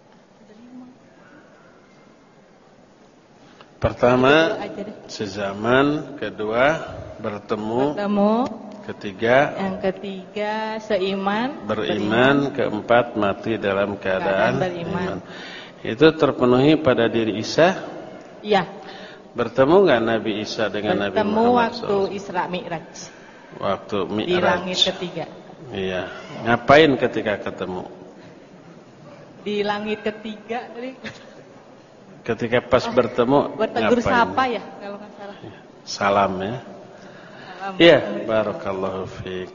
[SPEAKER 1] pertama sezaman, kedua bertemu,
[SPEAKER 4] bertemu,
[SPEAKER 1] ketiga
[SPEAKER 4] yang ketiga seiman,
[SPEAKER 1] beriman, beriman. Keempat mati dalam keadaan, keadaan beriman. Iman. Itu terpenuhi pada diri Isa?
[SPEAKER 4] Iya.
[SPEAKER 1] Bertemu enggak Nabi Isa dengan
[SPEAKER 4] bertemu
[SPEAKER 1] Nabi Muhammad
[SPEAKER 4] waktu
[SPEAKER 1] shallallahu alaihi wasallam?
[SPEAKER 4] Isra Mi'raj.
[SPEAKER 1] Waktu Mi'raj.
[SPEAKER 4] Di langit ketiga.
[SPEAKER 1] Iya. Ngapain ketika ketemu?
[SPEAKER 4] Di langit ketiga tadi.
[SPEAKER 1] Ketika pas
[SPEAKER 4] Oh,
[SPEAKER 1] bertemu
[SPEAKER 4] buat tegur
[SPEAKER 1] ngapain?
[SPEAKER 4] sapa ya kalau nggak salah.
[SPEAKER 1] Salam ya.
[SPEAKER 4] Salam.
[SPEAKER 1] Iya, barakallahu fiik.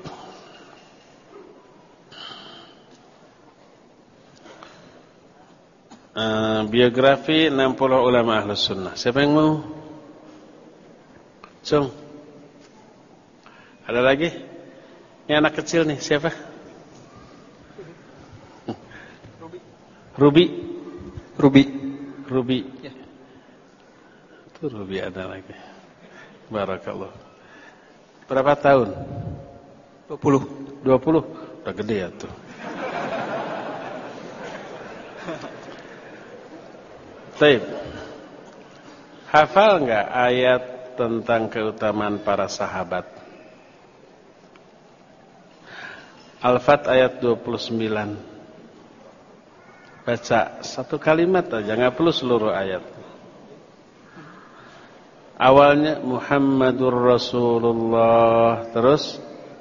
[SPEAKER 1] Uh, biografi enam puluh ulama Ahlus Sunnah. Siapa yang mau? Cung. Ada lagi? Ini anak kecil nih, siapa? Ruby.
[SPEAKER 5] Ruby.
[SPEAKER 1] Ruby.
[SPEAKER 5] Ya.
[SPEAKER 1] Itu Ruby ada lagi. Barakallah. Berapa tahun?
[SPEAKER 5] dua puluh.
[SPEAKER 1] dua puluh. Udah gede ya tuh. Baik. Hafal enggak ayat tentang keutamaan para sahabat? Al-Fat ayat dua puluh sembilan. Baca satu kalimat aja, enggak perlu seluruh ayat. Awalnya Muhammadur Rasulullah, terus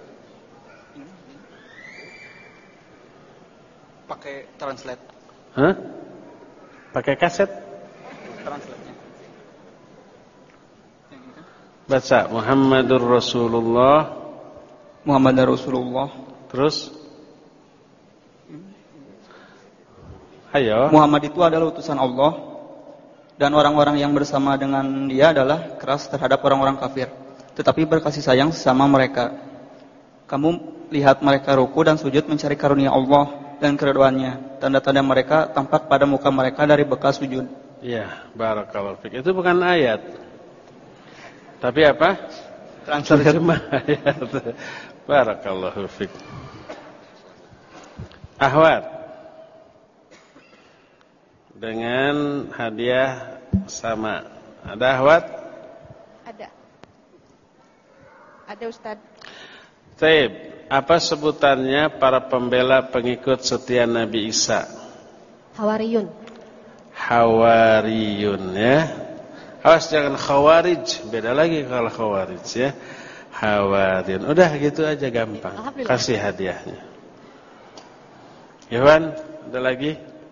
[SPEAKER 5] Pakai translate.
[SPEAKER 1] Hah? Pakai kaset?
[SPEAKER 5] Translate-nya.
[SPEAKER 1] Baca Muhammadur Rasulullah.
[SPEAKER 5] Muhammad Rasulullah.
[SPEAKER 1] Terus? Ayo.
[SPEAKER 5] Muhammad itu adalah utusan Allah dan orang-orang yang bersama dengan dia adalah keras terhadap orang-orang kafir, tetapi berkasih sayang sesama mereka. Kamu lihat mereka ruku dan sujud mencari karunia Allah dan keriduannya. Tanda-tanda mereka tampak pada muka mereka dari bekas sujud.
[SPEAKER 1] Iya, barakallahu fiik. Itu bukan ayat. Tapi apa? Terjemah ayat. Barakallahu fiik. Ahwat. Dengan hadiah sama. Ada ahwat?
[SPEAKER 3] Ada. Ada Ustaz.
[SPEAKER 1] Taib. Apa sebutannya para pembela pengikut setia Nabi Isa?
[SPEAKER 3] Hawariyun.
[SPEAKER 1] Hawariyun ya. Awas jangan khawarij. Beda lagi kalau khawarij ya. Hawariyun. Udah gitu aja gampang. Kasih hadiahnya. Iwan, ada lagi?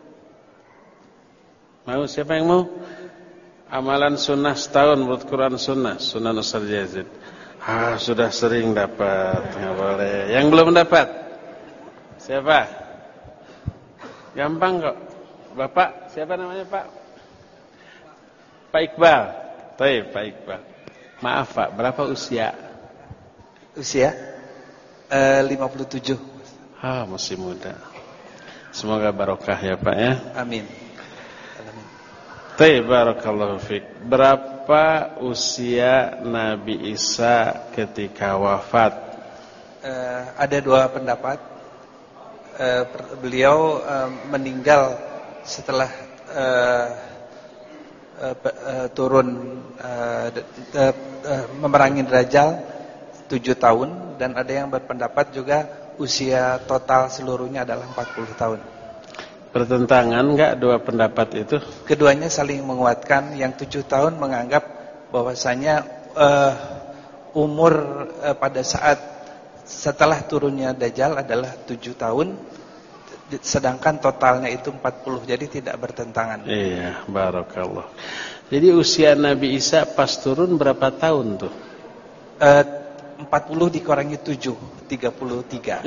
[SPEAKER 1] Mau siapa yang mau? Amalan sunnah setahun menurut Quran sunnah. Sunnah Ustaz Yazid. Ah, sudah sering dapat, nggak boleh. Yang belum dapat, siapa? Gampang kok. Bapak, siapa namanya Pak? Pak Iqbal. Baik, Pak Iqbal. Maaf Pak, berapa usia?
[SPEAKER 6] Usia uh, lima puluh tujuh.
[SPEAKER 1] Ah, masih muda. Semoga barokah ya Pak ya.
[SPEAKER 6] Amin.
[SPEAKER 1] Baik, barakallahu fiik. Berapa usia Nabi Isa ketika wafat?
[SPEAKER 6] Uh, ada dua pendapat. Uh, beliau uh, meninggal setelah uh, uh, uh, turun uh, uh, uh, memerangi Dajjal tujuh tahun, dan ada yang berpendapat juga usia total seluruhnya adalah empat puluh tahun.
[SPEAKER 1] Bertentangan enggak dua pendapat itu?
[SPEAKER 6] Keduanya saling menguatkan. Yang tujuh tahun menganggap bahwasanya uh, umur uh, pada saat setelah turunnya Dajjal adalah tujuh tahun, sedangkan totalnya itu empat puluh, jadi tidak bertentangan.
[SPEAKER 1] Iya, barakallah. Jadi usia Nabi Isa pas turun berapa tahun tuh?
[SPEAKER 6] Uh, empat puluh dikurangi tujuh, tiga puluh tiga.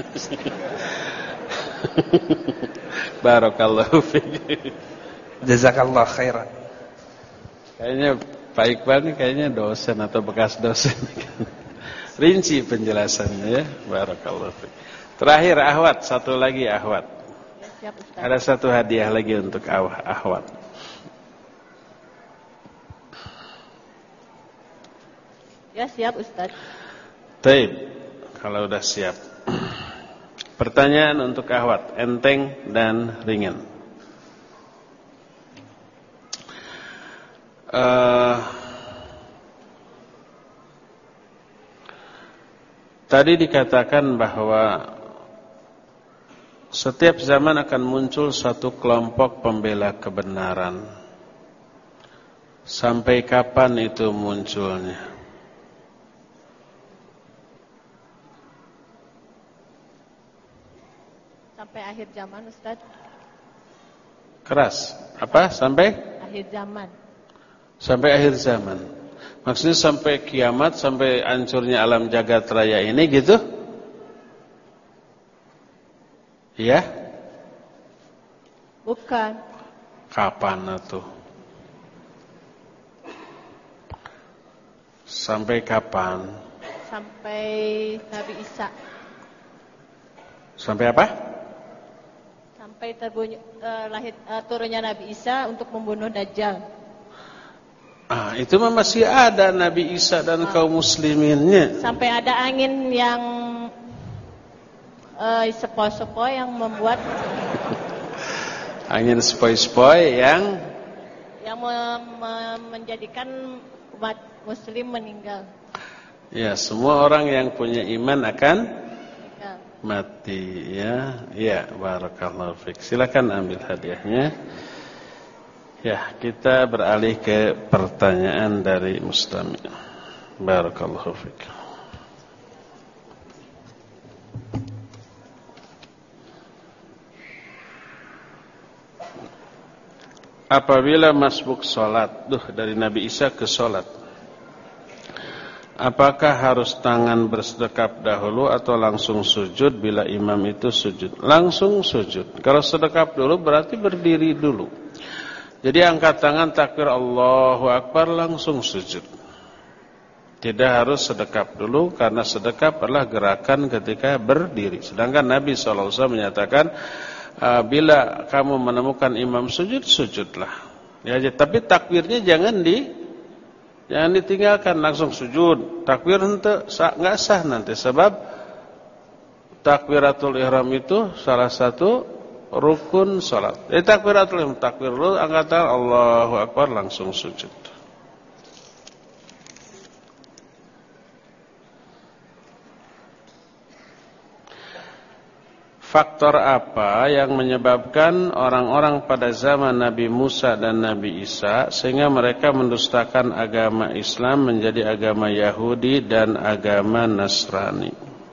[SPEAKER 1] Barakallahu fiik.
[SPEAKER 6] Jazakallah khairan.
[SPEAKER 1] Kayaknya Pak Iqbal ini kayaknya dosen atau bekas dosen. Rinci penjelasannya ya. Barakallahu fiik. Terakhir Ahwat, satu lagi Ahwat.
[SPEAKER 3] Ya, siap Ustaz.
[SPEAKER 1] Ada satu hadiah lagi untuk Ahwat.
[SPEAKER 3] Ya, siap Ustaz.
[SPEAKER 1] Taib. Kalau udah siap. Pertanyaan untuk Ahwat, enteng dan ringan. Uh, tadi dikatakan bahwa setiap zaman akan muncul suatu kelompok pembela kebenaran. Sampai kapan itu munculnya?
[SPEAKER 3] Sampai akhir zaman Ustaz.
[SPEAKER 1] Keras. Apa? Sampai?
[SPEAKER 3] Akhir zaman.
[SPEAKER 1] Sampai akhir zaman. Maksudnya sampai kiamat, sampai hancurnya alam jagat raya ini gitu? Ya?
[SPEAKER 3] Bukan.
[SPEAKER 1] Kapan itu? Sampai kapan?
[SPEAKER 3] Sampai Nabi Isa.
[SPEAKER 1] Sampai apa?
[SPEAKER 3] Sampai terbunyi, uh, lahir uh, turunnya Nabi Isa untuk membunuh Dajjal.
[SPEAKER 1] Ah, itu mah masih ada Nabi Isa dan ah. kaum musliminnya.
[SPEAKER 3] Sampai ada angin yang uh, sepoi-sepoi yang membuat
[SPEAKER 1] angin sepoi-sepoi yang
[SPEAKER 3] yang me- me- menjadikan umat muslim meninggal.
[SPEAKER 1] Ya, semua orang yang punya iman akan
[SPEAKER 3] meninggal.
[SPEAKER 1] Mati ya. Ya, barakallahu fiik. Silakan ambil hadiahnya. Ya, kita beralih ke pertanyaan dari Mustami. Barakallahu fiik. Apabila masbuk salat, duh dari Nabi Isa ke salat, apakah harus tangan bersedekap dahulu atau langsung sujud bila imam itu sujud? Langsung sujud. Kalau sedekap dulu berarti berdiri dulu. Jadi angkat tangan takbir Allahu Akbar langsung sujud. Tidak harus sedekap dulu karena sedekap adalah gerakan ketika berdiri. Sedangkan Nabi shallallahu alaihi wasallam menyatakan, bila kamu menemukan imam sujud, sujudlah. Ya, tapi takbirnya jangan di jangan ditinggalkan, langsung sujud. Takbir ente enggak sah nanti sebab takbiratul ihram itu salah satu rukun salat. Jadi takbiratul ihram, takbir dulu, angkat tangan Allahu Akbar langsung sujud. Faktor apa yang menyebabkan orang-orang pada zaman Nabi Musa dan Nabi Isa sehingga mereka mendustakan agama Islam menjadi agama Yahudi dan agama Nasrani?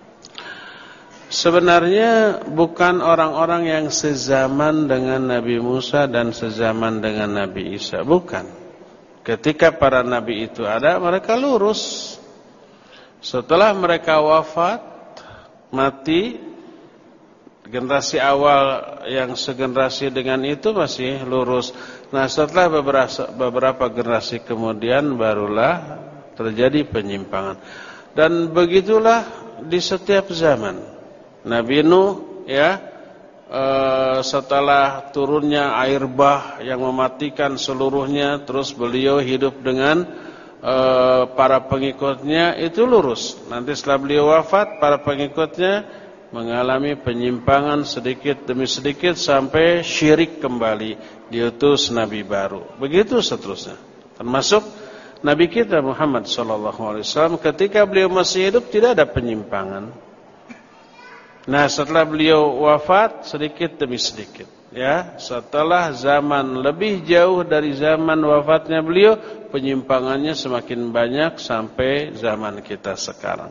[SPEAKER 1] Sebenarnya bukan orang-orang yang sezaman dengan Nabi Musa dan sezaman dengan Nabi Isa, bukan. Ketika para nabi itu ada, mereka lurus. Setelah mereka wafat, mati, generasi awal yang segenerasi dengan itu masih lurus. Nah, setelah beberapa, beberapa generasi kemudian barulah terjadi penyimpangan. Dan begitulah di setiap zaman. Nabi Nuh ya, e, setelah turunnya air bah yang mematikan seluruhnya, terus beliau hidup dengan e, para pengikutnya, itu lurus. Nanti setelah beliau wafat, para pengikutnya mengalami penyimpangan sedikit demi sedikit sampai syirik kembali, diutus nabi baru. Begitu seterusnya. Termasuk nabi kita Muhammad sallallahu alaihi wasallam, ketika beliau masih hidup tidak ada penyimpangan. Nah, setelah beliau wafat sedikit demi sedikit, ya, setelah zaman lebih jauh dari zaman wafatnya beliau, penyimpangannya semakin banyak sampai zaman kita sekarang.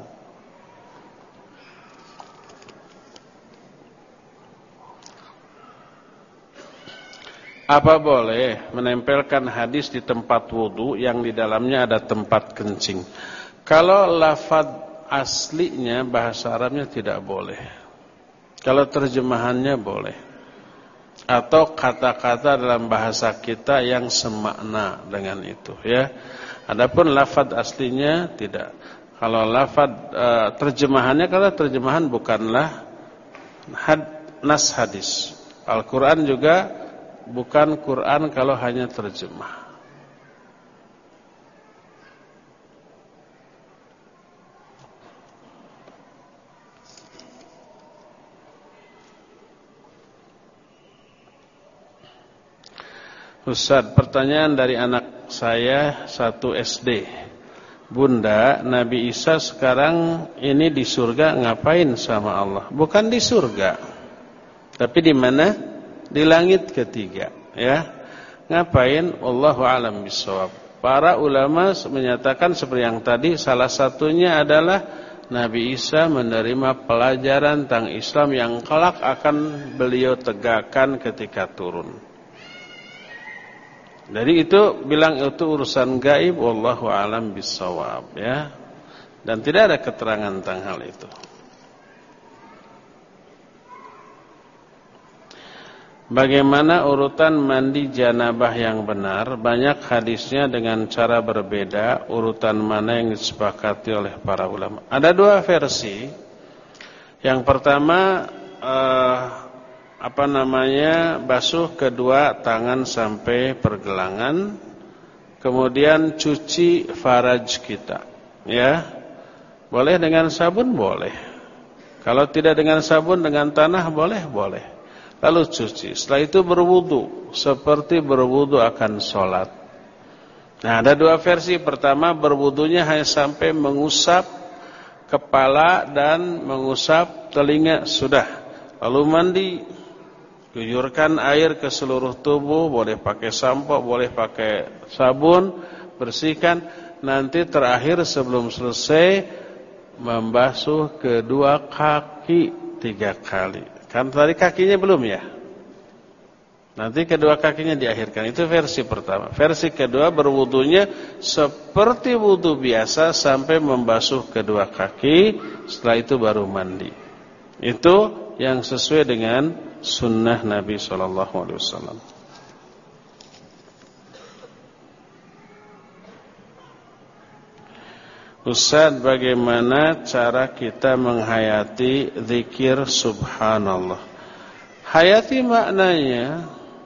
[SPEAKER 1] Apa boleh menempelkan hadis di tempat wudu yang di dalamnya ada tempat kencing? Kalau lafaz aslinya bahasa Arabnya tidak boleh. Kalau terjemahannya boleh. Atau kata-kata dalam bahasa kita yang semakna dengan itu, ya. Adapun lafaz aslinya tidak. Kalau lafaz e, terjemahannya, kalau terjemahan bukanlah had, nas hadis. Al-Qur'an juga bukan Quran kalau hanya terjemah. Ustaz, pertanyaan dari anak saya satu S D. Bunda, Nabi Isa sekarang ini di surga ngapain sama Allah? Bukan di surga. Tapi di mana? Di langit ketiga, ya. Ngapain? Wallahu a'lam bishawab. Para ulama menyatakan seperti yang tadi, salah satunya adalah Nabi Isa menerima pelajaran tentang Islam yang kelak akan beliau tegakkan ketika turun. Jadi itu bilang itu urusan gaib, wallahu a'lam bissawab ya. Dan tidak ada keterangan tentang hal itu. Bagaimana urutan mandi janabah yang benar? Banyak hadisnya dengan cara berbeda. Urutan mana yang disepakati oleh para ulama? Ada dua versi. Yang pertama eh, apa namanya? Basuh kedua tangan sampai pergelangan. Kemudian cuci faraj kita. Ya, boleh dengan sabun boleh. Kalau tidak dengan sabun, dengan tanah boleh boleh. Lalu cuci. Setelah itu berwudu seperti berwudu akan sholat. Nah, ada dua versi. Pertama, berwudunya hanya sampai mengusap kepala dan mengusap telinga, sudah. Lalu mandi, guyurkan air ke seluruh tubuh, boleh pakai sampo, boleh pakai sabun, bersihkan. Nanti terakhir sebelum selesai membasuh kedua kaki tiga kali. Kan tadi kakinya belum ya? Nanti kedua kakinya diakhirkan. Itu versi pertama. Versi kedua berwudunya seperti wudu biasa sampai membasuh kedua kaki. Setelah itu baru mandi. Itu yang sesuai dengan sunnah Nabi shallallahu alaihi wasallam. Ustaz, bagaimana cara kita menghayati zikir subhanallah? Hayati maknanya,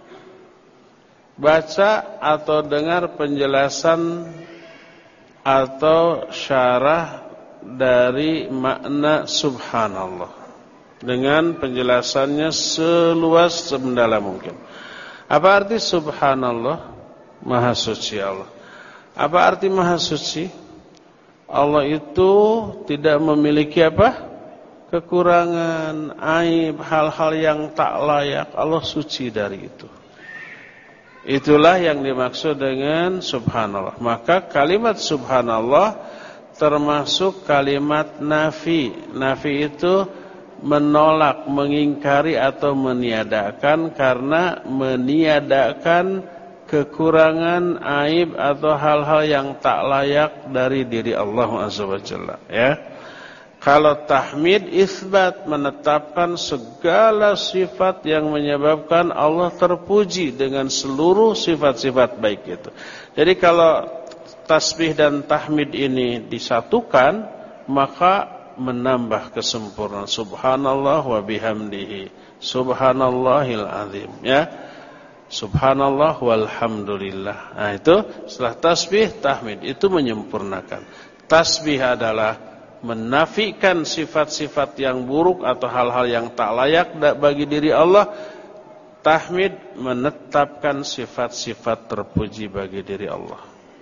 [SPEAKER 1] baca atau dengar penjelasan atau syarah dari makna subhanallah dengan penjelasannya seluas semendalam mungkin. Apa arti subhanallah? Maha suci Allah. Apa arti maha suci? Allah itu tidak memiliki apa? Kekurangan, aib, hal-hal yang tak layak. Allah suci dari itu. Itulah yang dimaksud dengan subhanallah. Maka kalimat subhanallah termasuk kalimat nafi. Nafi itu menolak, mengingkari atau meniadakan, karena meniadakan kekurangan, aib atau hal-hal yang tak layak dari diri Allah Azza wa Jalla ya. Kalau tahmid isbat, menetapkan segala sifat yang menyebabkan Allah terpuji dengan seluruh sifat-sifat baik itu. Jadi kalau tasbih dan tahmid ini disatukan, maka menambah kesempurnaan. Subhanallah wa bihamdihi, subhanallahil azim ya. Subhanallah walhamdulillah. Nah itu setelah tasbih, tahmid itu menyempurnakan. Tasbih adalah menafikan sifat-sifat yang buruk atau hal-hal yang tak layak bagi diri Allah. Tahmid menetapkan sifat-sifat terpuji bagi diri Allah.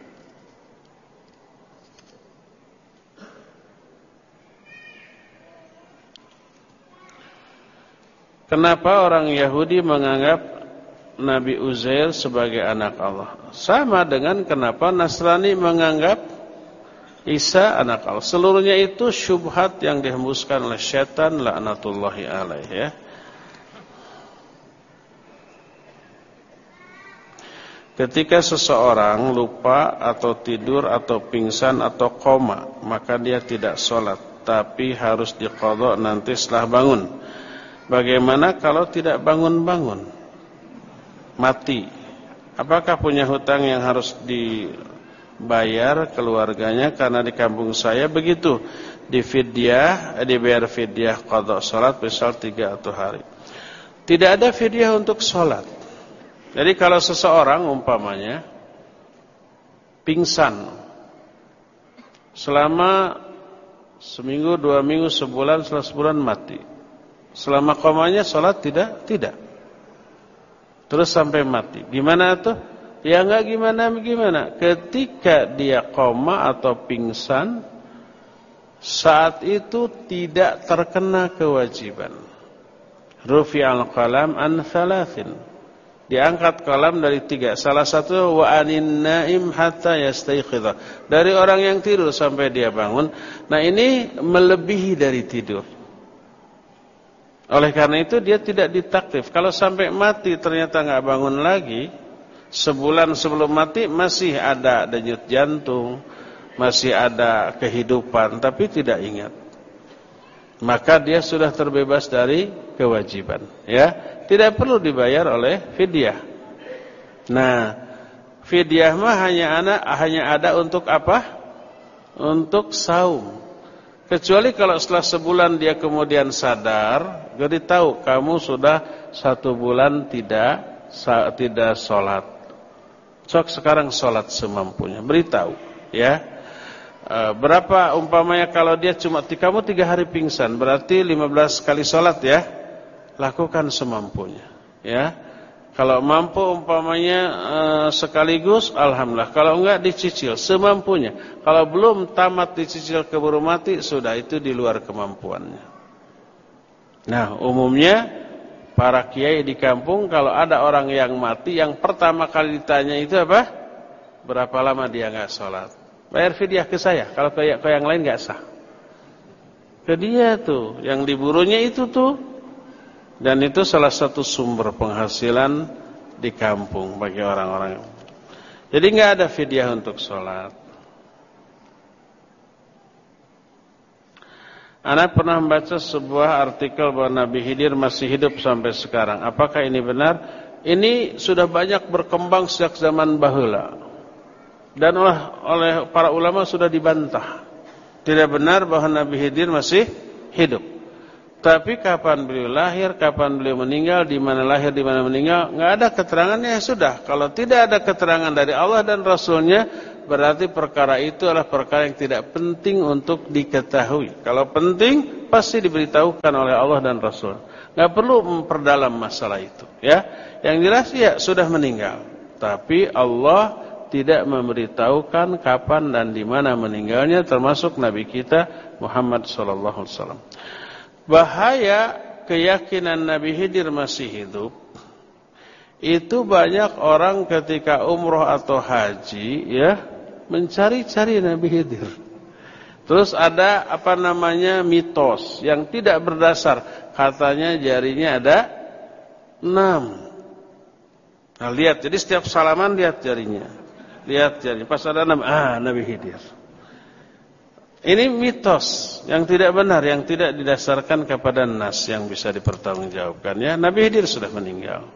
[SPEAKER 1] Kenapa orang Yahudi menganggap Nabi Uzair sebagai anak Allah? Sama dengan kenapa Nasrani menganggap Isa anak Allah. Seluruhnya itu syubhat yang dihembuskan oleh syaitan laknatullahi alaih ya. Ketika seseorang lupa atau tidur atau pingsan atau koma, maka dia tidak sholat, tapi harus diqadha nanti setelah bangun. Bagaimana kalau tidak bangun-bangun? Mati, apakah punya hutang yang harus dibayar keluarganya? Karena di kampung saya begitu, di fidyah, dibayar fidyah qadha salat misal tiga atau hari. Tidak ada fidyah untuk salat. Jadi kalau seseorang umpamanya pingsan selama seminggu, dua minggu, sebulan, setelah sebulan mati, selama komanya salat tidak? Tidak. Terus sampai mati. Gimana tuh? Ya enggak gimana-gimana. Ketika dia koma atau pingsan, saat itu tidak terkena kewajiban. Rufi'al qalam an thalathin. Diangkat kalam dari tiga. Salah satu wa anin naim hatta yastayqidha. Dari orang yang tidur sampai dia bangun. Nah ini melebihi dari tidur. Oleh karena itu dia tidak ditaklif. Kalau sampai mati ternyata nggak bangun lagi, Sebulan sebelum mati masih ada denyut jantung, masih ada kehidupan, tapi tidak ingat. Maka dia sudah terbebas dari kewajiban, ya. Tidak perlu dibayar oleh fidyah. Nah, fidyah mah hanya ada, hanya ada untuk apa? Untuk saum. Kecuali kalau setelah sebulan dia kemudian sadar, jadi tahu kamu sudah satu bulan tidak tidak sholat. Sok sekarang sholat semampunya, beritahu, ya. E, berapa umpamanya kalau dia cuma kamu tiga hari pingsan, berarti lima belas kali sholat, ya. Lakukan semampunya, ya. Kalau mampu umpamanya e, sekaligus, alhamdulillah. Kalau enggak dicicil semampunya. Kalau belum tamat dicicil keburu mati, sudah itu di luar kemampuannya. Nah, umumnya para kiai di kampung kalau ada orang yang mati, yang pertama kali ditanya itu apa? Berapa lama dia enggak sholat? Bayar fidyah ke saya. Kalau ke, ke yang lain enggak sah. Ke dia tuh, yang diburunya itu tuh. Dan itu salah satu sumber penghasilan di kampung bagi orang-orang. Jadi enggak ada fidyah untuk sholat. Ana pernah membaca sebuah artikel bahwa Nabi Khidir masih hidup sampai sekarang. Apakah ini benar? Ini sudah banyak berkembang sejak zaman baheula. Dan oleh, oleh para ulama sudah dibantah. Tidak benar bahwa Nabi Khidir masih hidup. Tapi kapan beliau lahir, kapan beliau meninggal, di mana lahir, di mana meninggal, enggak ada keterangannya, ya sudah. Kalau tidak ada keterangan dari Allah dan Rasulnya, berarti perkara itu adalah perkara yang tidak penting untuk diketahui. Kalau penting, pasti diberitahukan oleh Allah dan Rasul. Enggak perlu memperdalam masalah itu, ya. Yang jelas ya sudah meninggal. Tapi Allah tidak memberitahukan kapan dan di mana meninggalnya, termasuk Nabi kita Muhammad sallallahu alaihi wasallam. Bahaya keyakinan Nabi Khidir masih hidup itu banyak orang ketika umroh atau haji, ya, mencari-cari Nabi Khidir. Terus ada apa namanya mitos yang tidak berdasar, katanya jarinya ada enam. Nah, lihat, jadi setiap salaman lihat jarinya, lihat jarinya, pas ada enam, ah Nabi Khidir. Ini mitos yang tidak benar, yang tidak didasarkan kepada nas yang bisa dipertanggungjawabkan, ya. Nabi Khidir sudah meninggal.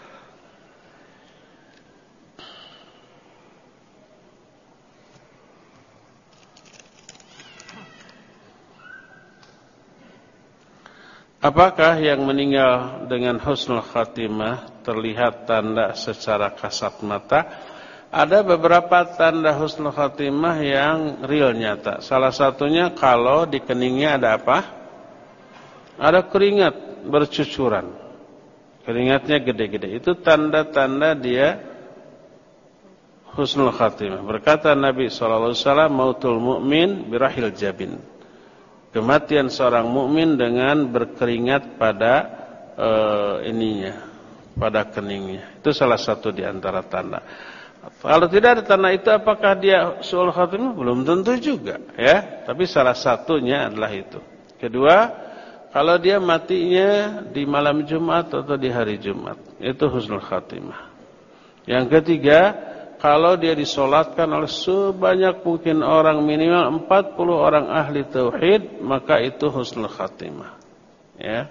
[SPEAKER 1] Apakah yang meninggal dengan husnul khatimah terlihat tanda secara kasat mata? Ada beberapa tanda husnul khatimah yang real nyata. Salah satunya kalau di keningnya ada apa? Ada keringat bercucuran. Keringatnya gede-gede. Itu tanda-tanda dia husnul khatimah. Berkata Nabi shallallahu alaihi wasallam, mautul mu'min birahil jabin. Kematian seorang mukmin dengan berkeringat pada uh, ininya, pada keningnya. Itu salah satu di antara tanda. Kalau tidak ada tanda itu, apakah dia su'ul khatimah? Belum tentu juga, ya. Tapi salah satunya adalah itu. Kedua, kalau dia matinya di malam Jumat atau di hari Jumat, itu husnul khatimah. Yang ketiga, kalau dia disolatkan oleh sebanyak mungkin orang, minimal empat puluh orang ahli tauhid, maka itu husnul khatimah, ya.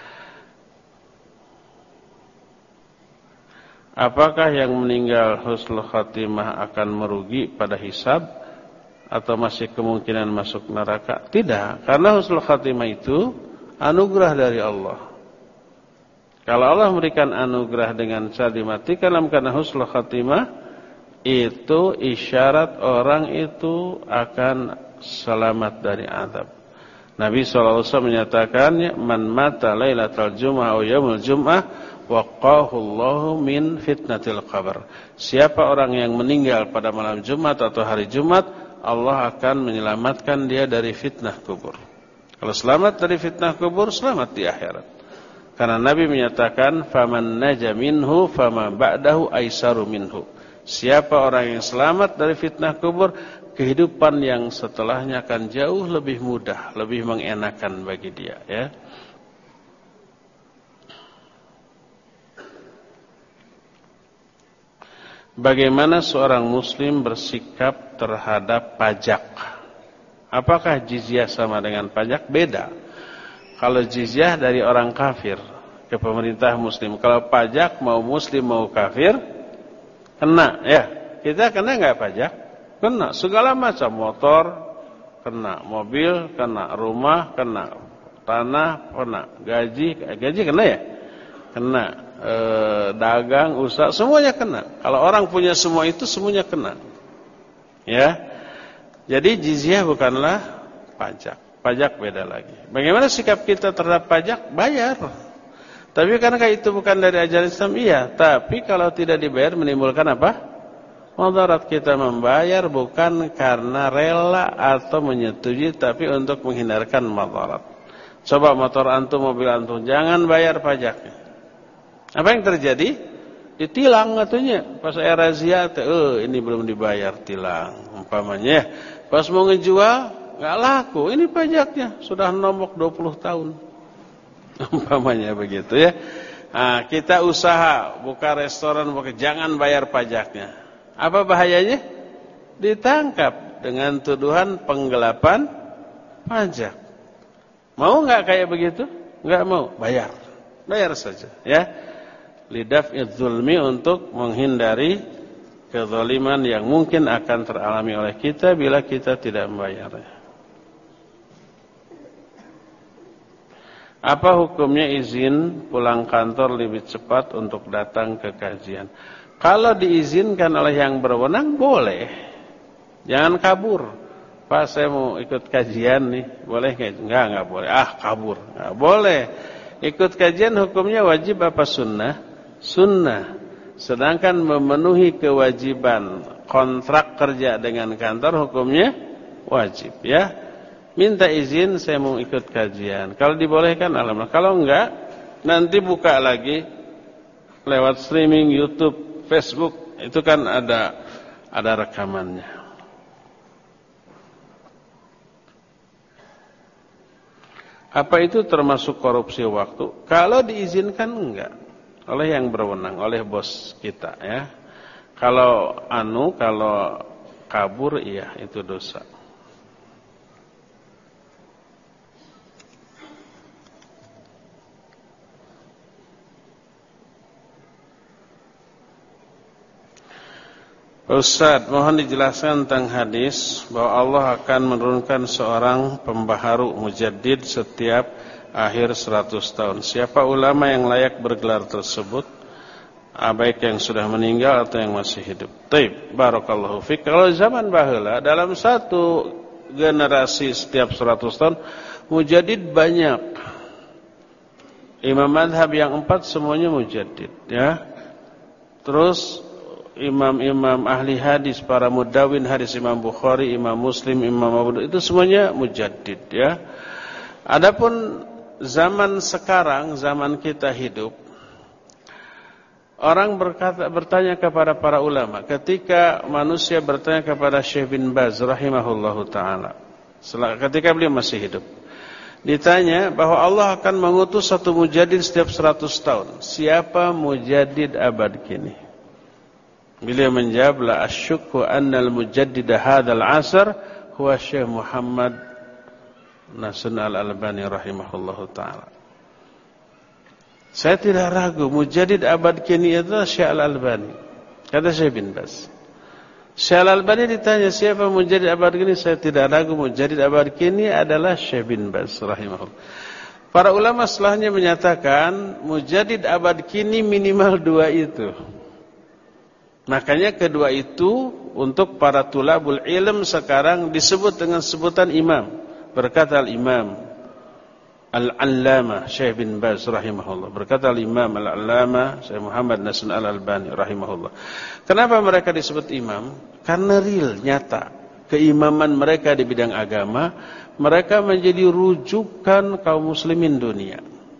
[SPEAKER 1] Apakah yang meninggal husnul khatimah akan merugi pada hisab atau masih kemungkinan masuk neraka? Tidak, karena husnul khatimah itu anugerah dari Allah. Kalau Allah memberikan anugerah dengan cara dimatikan dalam keadaan husnul khatimah, itu isyarat orang itu akan selamat dari azab. Nabi shallallahu alaihi wasallam menyatakan, man mata lailatal jum'ah atau yaumul jum'ah waqahu Allahu min fitnatil qabr. Siapa orang yang meninggal pada malam Jumat atau hari Jumat, Allah akan menyelamatkan dia dari fitnah kubur. Kalau selamat dari fitnah kubur, selamat di akhirat. Karena Nabi menyatakan, faman naja minhu fama ba'dahu aisaru minhu. Siapa orang yang selamat dari fitnah kubur, kehidupan yang setelahnya akan jauh lebih mudah, lebih mengenakan bagi dia, ya. bagaimana seorang muslim bersikap terhadap pajak? Apakah jizyah sama dengan pajak? Beda. Kalau jizyah dari orang kafir ke pemerintah muslim, kalau pajak mau muslim mau kafir kena, ya. Kita kena enggak pajak? Kena. Segala macam, motor kena, mobil kena, rumah kena, tanah kena, gaji gaji kena ya? Kena. E, dagang, usaha, semuanya kena. Kalau orang punya semua itu, semuanya kena. Ya. Jadi jizyah bukanlah pajak. Pajak beda lagi. Bagaimana sikap kita terhadap pajak? Bayar. Tapi karena itu bukan dari ajaran Islam, iya. Tapi kalau tidak dibayar menimbulkan apa? Mudarat. Kita membayar bukan karena rela atau menyetujui, tapi untuk menghindarkan mudarat. Coba motor antum, mobil antum, jangan bayar pajaknya. Apa yang terjadi? Ditilang katanya. Pas saya razia, eh ini belum dibayar, tilang. Umpamanya, pas mau ngejual, nggak laku. Ini pajaknya sudah nombok dua puluh tahun. Umpamanya begitu ya. Nah, kita usaha, buka restoran, buka, jangan bayar pajaknya. Apa bahayanya? Ditangkap dengan tuduhan penggelapan pajak. Mau nggak kayak begitu? Nggak mau, bayar. Bayar saja, ya. Lidaf'iz zulmi, untuk menghindari kezaliman yang mungkin akan teralami oleh kita bila kita tidak membayarnya. Apa hukumnya izin pulang kantor lebih cepat untuk datang ke kajian? Kalau diizinkan oleh yang berwenang boleh. Jangan kabur. Pak, saya mau ikut kajian nih, boleh nggak? Enggak, enggak boleh. Ah, kabur. Enggak boleh. Ikut kajian hukumnya wajib apa sunnah? Sunnah. Sedangkan memenuhi kewajiban kontrak kerja dengan kantor hukumnya wajib, ya. Minta izin, saya mau ikut kajian. Kalau dibolehkan alhamdulillah. Kalau enggak, nanti buka lagi lewat streaming YouTube, Facebook, itu kan ada ada rekamannya. Apa itu termasuk korupsi waktu? Kalau diizinkan enggak. Oleh yang berwenang, oleh bos kita, ya. Kalau anu, kalau kabur, iya itu dosa. Ustaz, mohon dijelaskan tentang hadis bahwa Allah akan menurunkan seorang pembaharu mujaddid setiap akhir seratus tahun. Siapa ulama yang layak bergelar tersebut? Baik yang sudah meninggal atau yang masih hidup. Taib, barakallahu fiik. Kalau zaman baheula dalam satu generasi setiap seratus tahun mujaddid banyak. Imam madhab yang empat semuanya mujaddid, ya. Terus imam-imam ahli hadis, para mudawin hadis, Imam Bukhari, Imam Muslim, Imam Abu Dawud, itu semuanya mujaddid, ya. Adapun zaman sekarang, zaman kita hidup, orang berkata, bertanya kepada para ulama. Ketika manusia bertanya kepada Syekh bin Baz rahimahullahu ta'ala, ketika beliau masih hidup, ditanya bahwa Allah akan mengutus satu mujaddid setiap seratus tahun. Siapa mujaddid abad kini? Beliau menjawab, la asyukku annal mujaddida hadzal asr huwa Syekh Muhammad Nasrul Al-Albani rahimahullahu taala. Saya tidak ragu mujaddid abad kini itu Syekh Al-Albani. Kata Syekh bin Baz. Syekh Al-Albani ditanya siapa mujaddid abad kini, saya tidak ragu mujaddid abad kini adalah Syekh bin Baz rahimahullah. Para ulama setelahnya menyatakan mujaddid abad kini minimal dua itu. Makanya kedua itu untuk para tulabul ilm sekarang disebut dengan sebutan imam. Berkata al-imam Al-Allamah Syekh bin Baz rahimahullah. Berkata al-imam Al-Allamah Syekh Muhammad Nasrul Al-Albani rahimahullah. Kenapa mereka disebut imam? Karena real, nyata keimaman mereka di bidang agama. Mereka menjadi rujukan kaum muslimin dunia,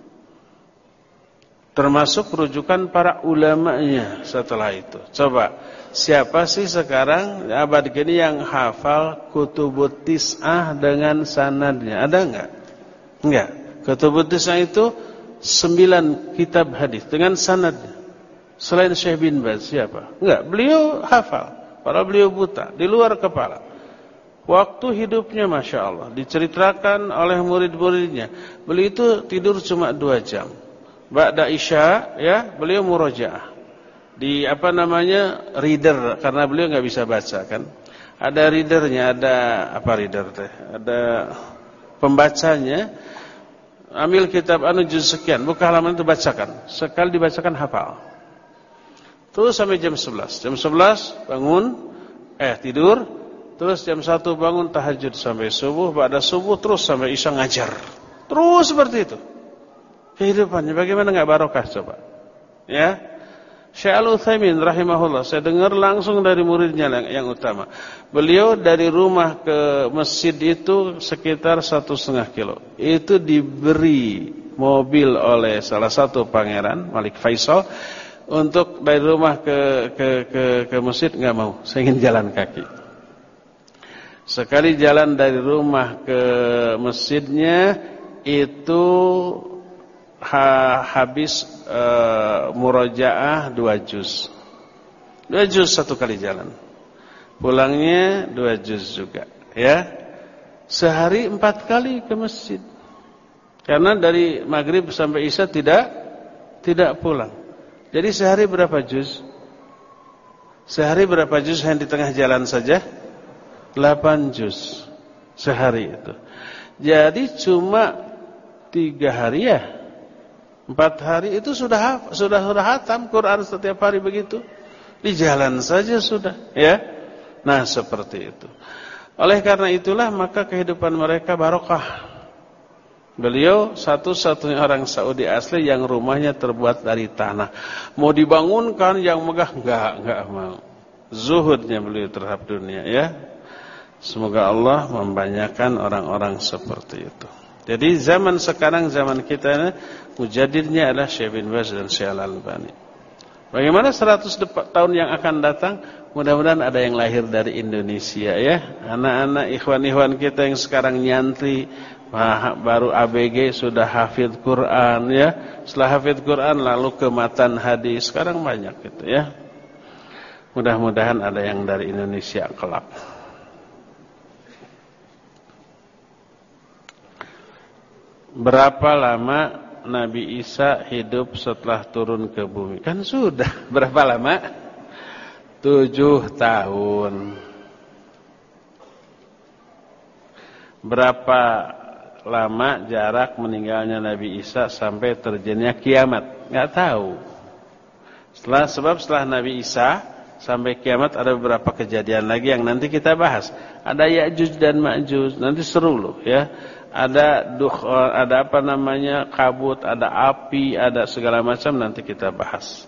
[SPEAKER 1] termasuk rujukan para ulamanya setelah itu. Coba, siapa sih sekarang abad gini yang hafal Kutubut Tis'ah dengan sanadnya? Ada enggak? Enggak. Kutubut Tis'ah itu sembilan kitab hadis dengan sanadnya. Selain Syekh bin Baz siapa? Enggak, beliau hafal. Padahal beliau buta, di luar kepala. Waktu hidupnya Masya Allah, diceritakan oleh murid-muridnya, beliau itu tidur cuma dua jam. Ba'da Isya, ya, beliau murojaah. Di apa namanya, reader, karena beliau nggak bisa baca kan. Ada readernya, ada apa reader teh? Ada pembacanya. Ambil kitab anu juz sekian, buka halaman itu bacakan. Sekali dibacakan hafal. Terus sampai jam sebelas. Jam sebelas bangun, eh tidur. Terus jam satu bangun tahajud sampai subuh. Ba'da subuh terus sampai isya ngajar. Terus seperti itu. Kehidupannya bagaimana nggak barokah coba? Ya. Syekh Al-Utsaimin rahimahullah, saya dengar langsung dari muridnya yang, yang utama. Beliau dari rumah ke masjid itu sekitar satu setengah kilo. Itu diberi mobil oleh salah satu pangeran Malik Faisal untuk dari rumah ke ke ke, ke masjid nggak mau. Saya ingin jalan kaki. Sekali jalan dari rumah ke masjidnya itu ha, habis uh, murojaah dua juz. Dua juz satu kali jalan. Pulangnya dua juz juga, ya. Sehari empat kali ke masjid. Karena dari maghrib sampai isya tidak tidak pulang. Jadi sehari berapa juz? Sehari berapa juz hanya di tengah jalan saja? delapan juz sehari itu. Jadi cuma tiga hari ya. Empat hari itu sudah sudah sudah hatam Quran setiap hari begitu. Di jalan saja sudah, ya. Nah, seperti itu. Oleh karena itulah maka kehidupan mereka barokah. Beliau satu-satunya orang Saudi asli yang rumahnya terbuat dari tanah. Mau dibangunkan yang megah enggak, enggak mau. Zuhudnya beliau terhadap dunia, ya. Semoga Allah membanyakan orang-orang seperti itu. Jadi zaman sekarang, zaman kita ini, mujaddidnya adalah Syekh bin Baz dan Syekh Al-Albani. Bagaimana seratus tahun yang akan datang? Mudah-mudahan ada yang lahir dari Indonesia, ya. Anak-anak ikhwan-ikhwan kita yang sekarang nyantri, baru A B G sudah hafidz Quran, ya. Setelah hafidz Quran lalu ke matan hadis. Sekarang banyak gitu, ya. Mudah-mudahan ada yang dari Indonesia kelak. Berapa lama Nabi Isa hidup setelah turun ke bumi? Kan sudah. Berapa lama? Tujuh tahun. Berapa lama jarak meninggalnya Nabi Isa sampai terjadinya kiamat? Nggak tahu. Setelah, sebab setelah Nabi Isa sampai kiamat ada beberapa kejadian lagi yang nanti kita bahas. Ada Ya'juj dan Ma'juj. Nanti seru loh, ya. Ada duh, ada apa namanya, kabut, ada api, ada segala macam, nanti kita bahas.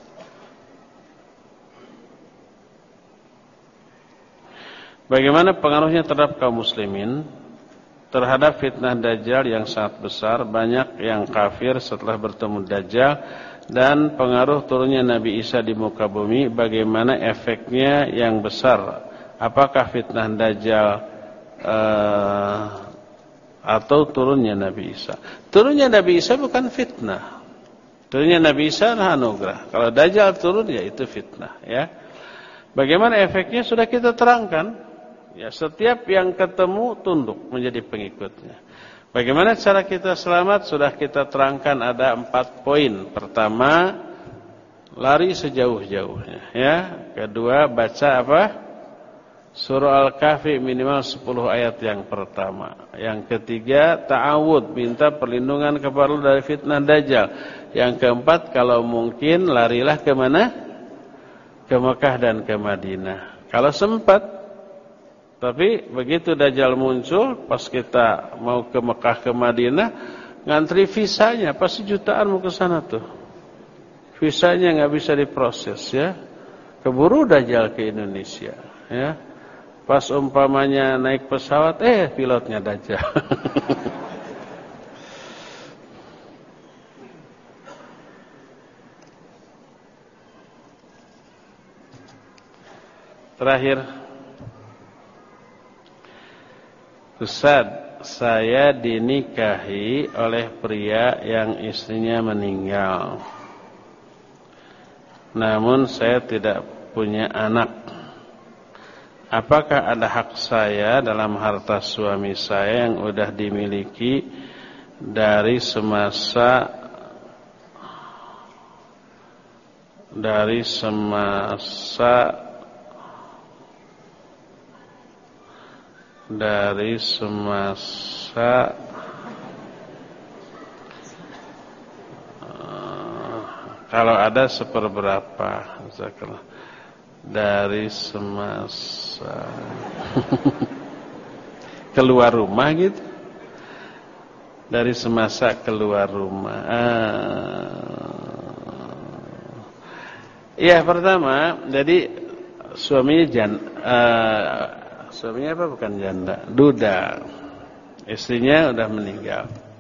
[SPEAKER 1] Bagaimana pengaruhnya terhadap kaum muslimin terhadap fitnah Dajjal yang sangat besar, banyak yang kafir setelah bertemu Dajjal, dan pengaruh turunnya Nabi Isa di muka bumi, bagaimana efeknya yang besar? Apakah fitnah Dajjal uh, atau turunnya Nabi Isa? Turunnya Nabi Isa bukan fitnah. Turunnya Nabi Isa adalah anugerah. Kalau Dajjal turun ya itu fitnah, ya. Bagaimana efeknya sudah kita terangkan. Ya, setiap yang ketemu tunduk menjadi pengikutnya. Bagaimana cara kita selamat sudah kita terangkan, ada empat poin. Pertama, lari sejauh-jauhnya, ya. Kedua, baca apa? Surah Al-Kahfi minimal sepuluh ayat yang pertama. Yang ketiga, ta'awud, minta perlindungan kepada Allah dari fitnah Dajjal. Yang keempat, kalau mungkin larilah ke mana? Ke Mekah dan ke Madinah. Kalau sempat. Tapi begitu Dajjal muncul, pas kita mau ke Mekah ke Madinah, ngantri visanya, pasti jutaan mau ke sana tuh. Visanya nggak bisa diproses, ya. Keburu Dajjal ke Indonesia, ya. Pas umpamanya naik pesawat, eh pilotnya Dajjal. Terakhir, Ustaz, saya dinikahi oleh pria yang istrinya meninggal. namun saya tidak punya anak. Apakah ada hak saya dalam harta suami saya yang sudah dimiliki dari semasa dari semasa dari semasa uh, kalau ada seperberapa dari semasa keluar rumah gitu, dari semasa keluar rumah. Ah. Ya, pertama, jadi suaminya jan, uh, suaminya apa bukan janda, duda, istrinya udah meninggal.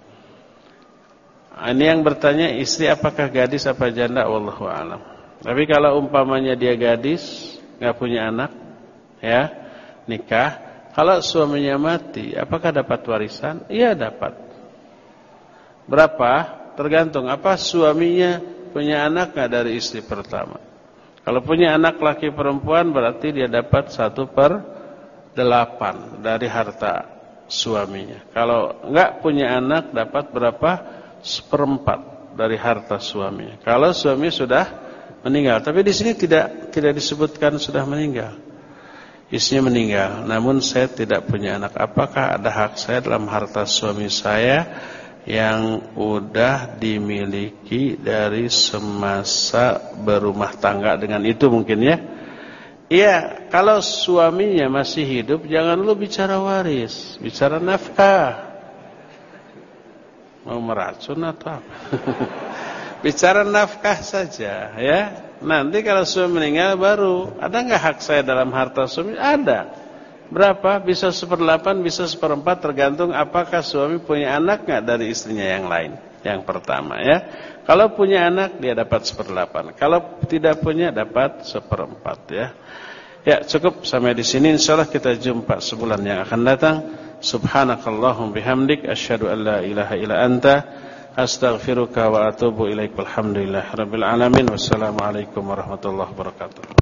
[SPEAKER 1] Ini yang bertanya istri apakah gadis apa janda, wallahu a'lam. Tapi kalau umpamanya dia gadis, nggak punya anak, ya nikah, kalau suaminya mati, apakah dapat warisan? Iya dapat. Berapa? Tergantung apa suaminya punya anak nggak dari istri pertama. Kalau punya anak laki perempuan berarti dia dapat satu per delapan dari harta suaminya. Kalau nggak punya anak dapat berapa? Seperempat dari harta suaminya. Kalau suami sudah meninggal, tapi di sini tidak tidak disebutkan sudah meninggal. Istrinya meninggal, namun saya tidak punya anak. Apakah ada hak saya dalam harta suami saya yang udah dimiliki dari semasa berumah tangga dengan itu mungkin ya? Iya, kalau suaminya masih hidup jangan lu bicara waris, bicara nafkah. Mau meracun atau apa? Bicara nafkah saja ya. Nanti kalau suami meninggal baru ada nggak hak saya dalam harta suami? Ada. Berapa? Bisa seperdelapan, bisa seperempat, tergantung apakah suami punya anak nggak dari istrinya yang lain. Yang pertama ya. Kalau punya anak dia dapat seperdelapan. Kalau tidak punya dapat seperempat ya. Ya cukup sampai di sini. Insyaallah kita jumpa sebulan yang akan datang. Subhanakallahum bihamdik asyhadu an la ilaha illa anta astaghfiruka wa atubu ilaik. Walhamdulillahirabbil alamin. Wassalamualaikum warahmatullahi wabarakatuh.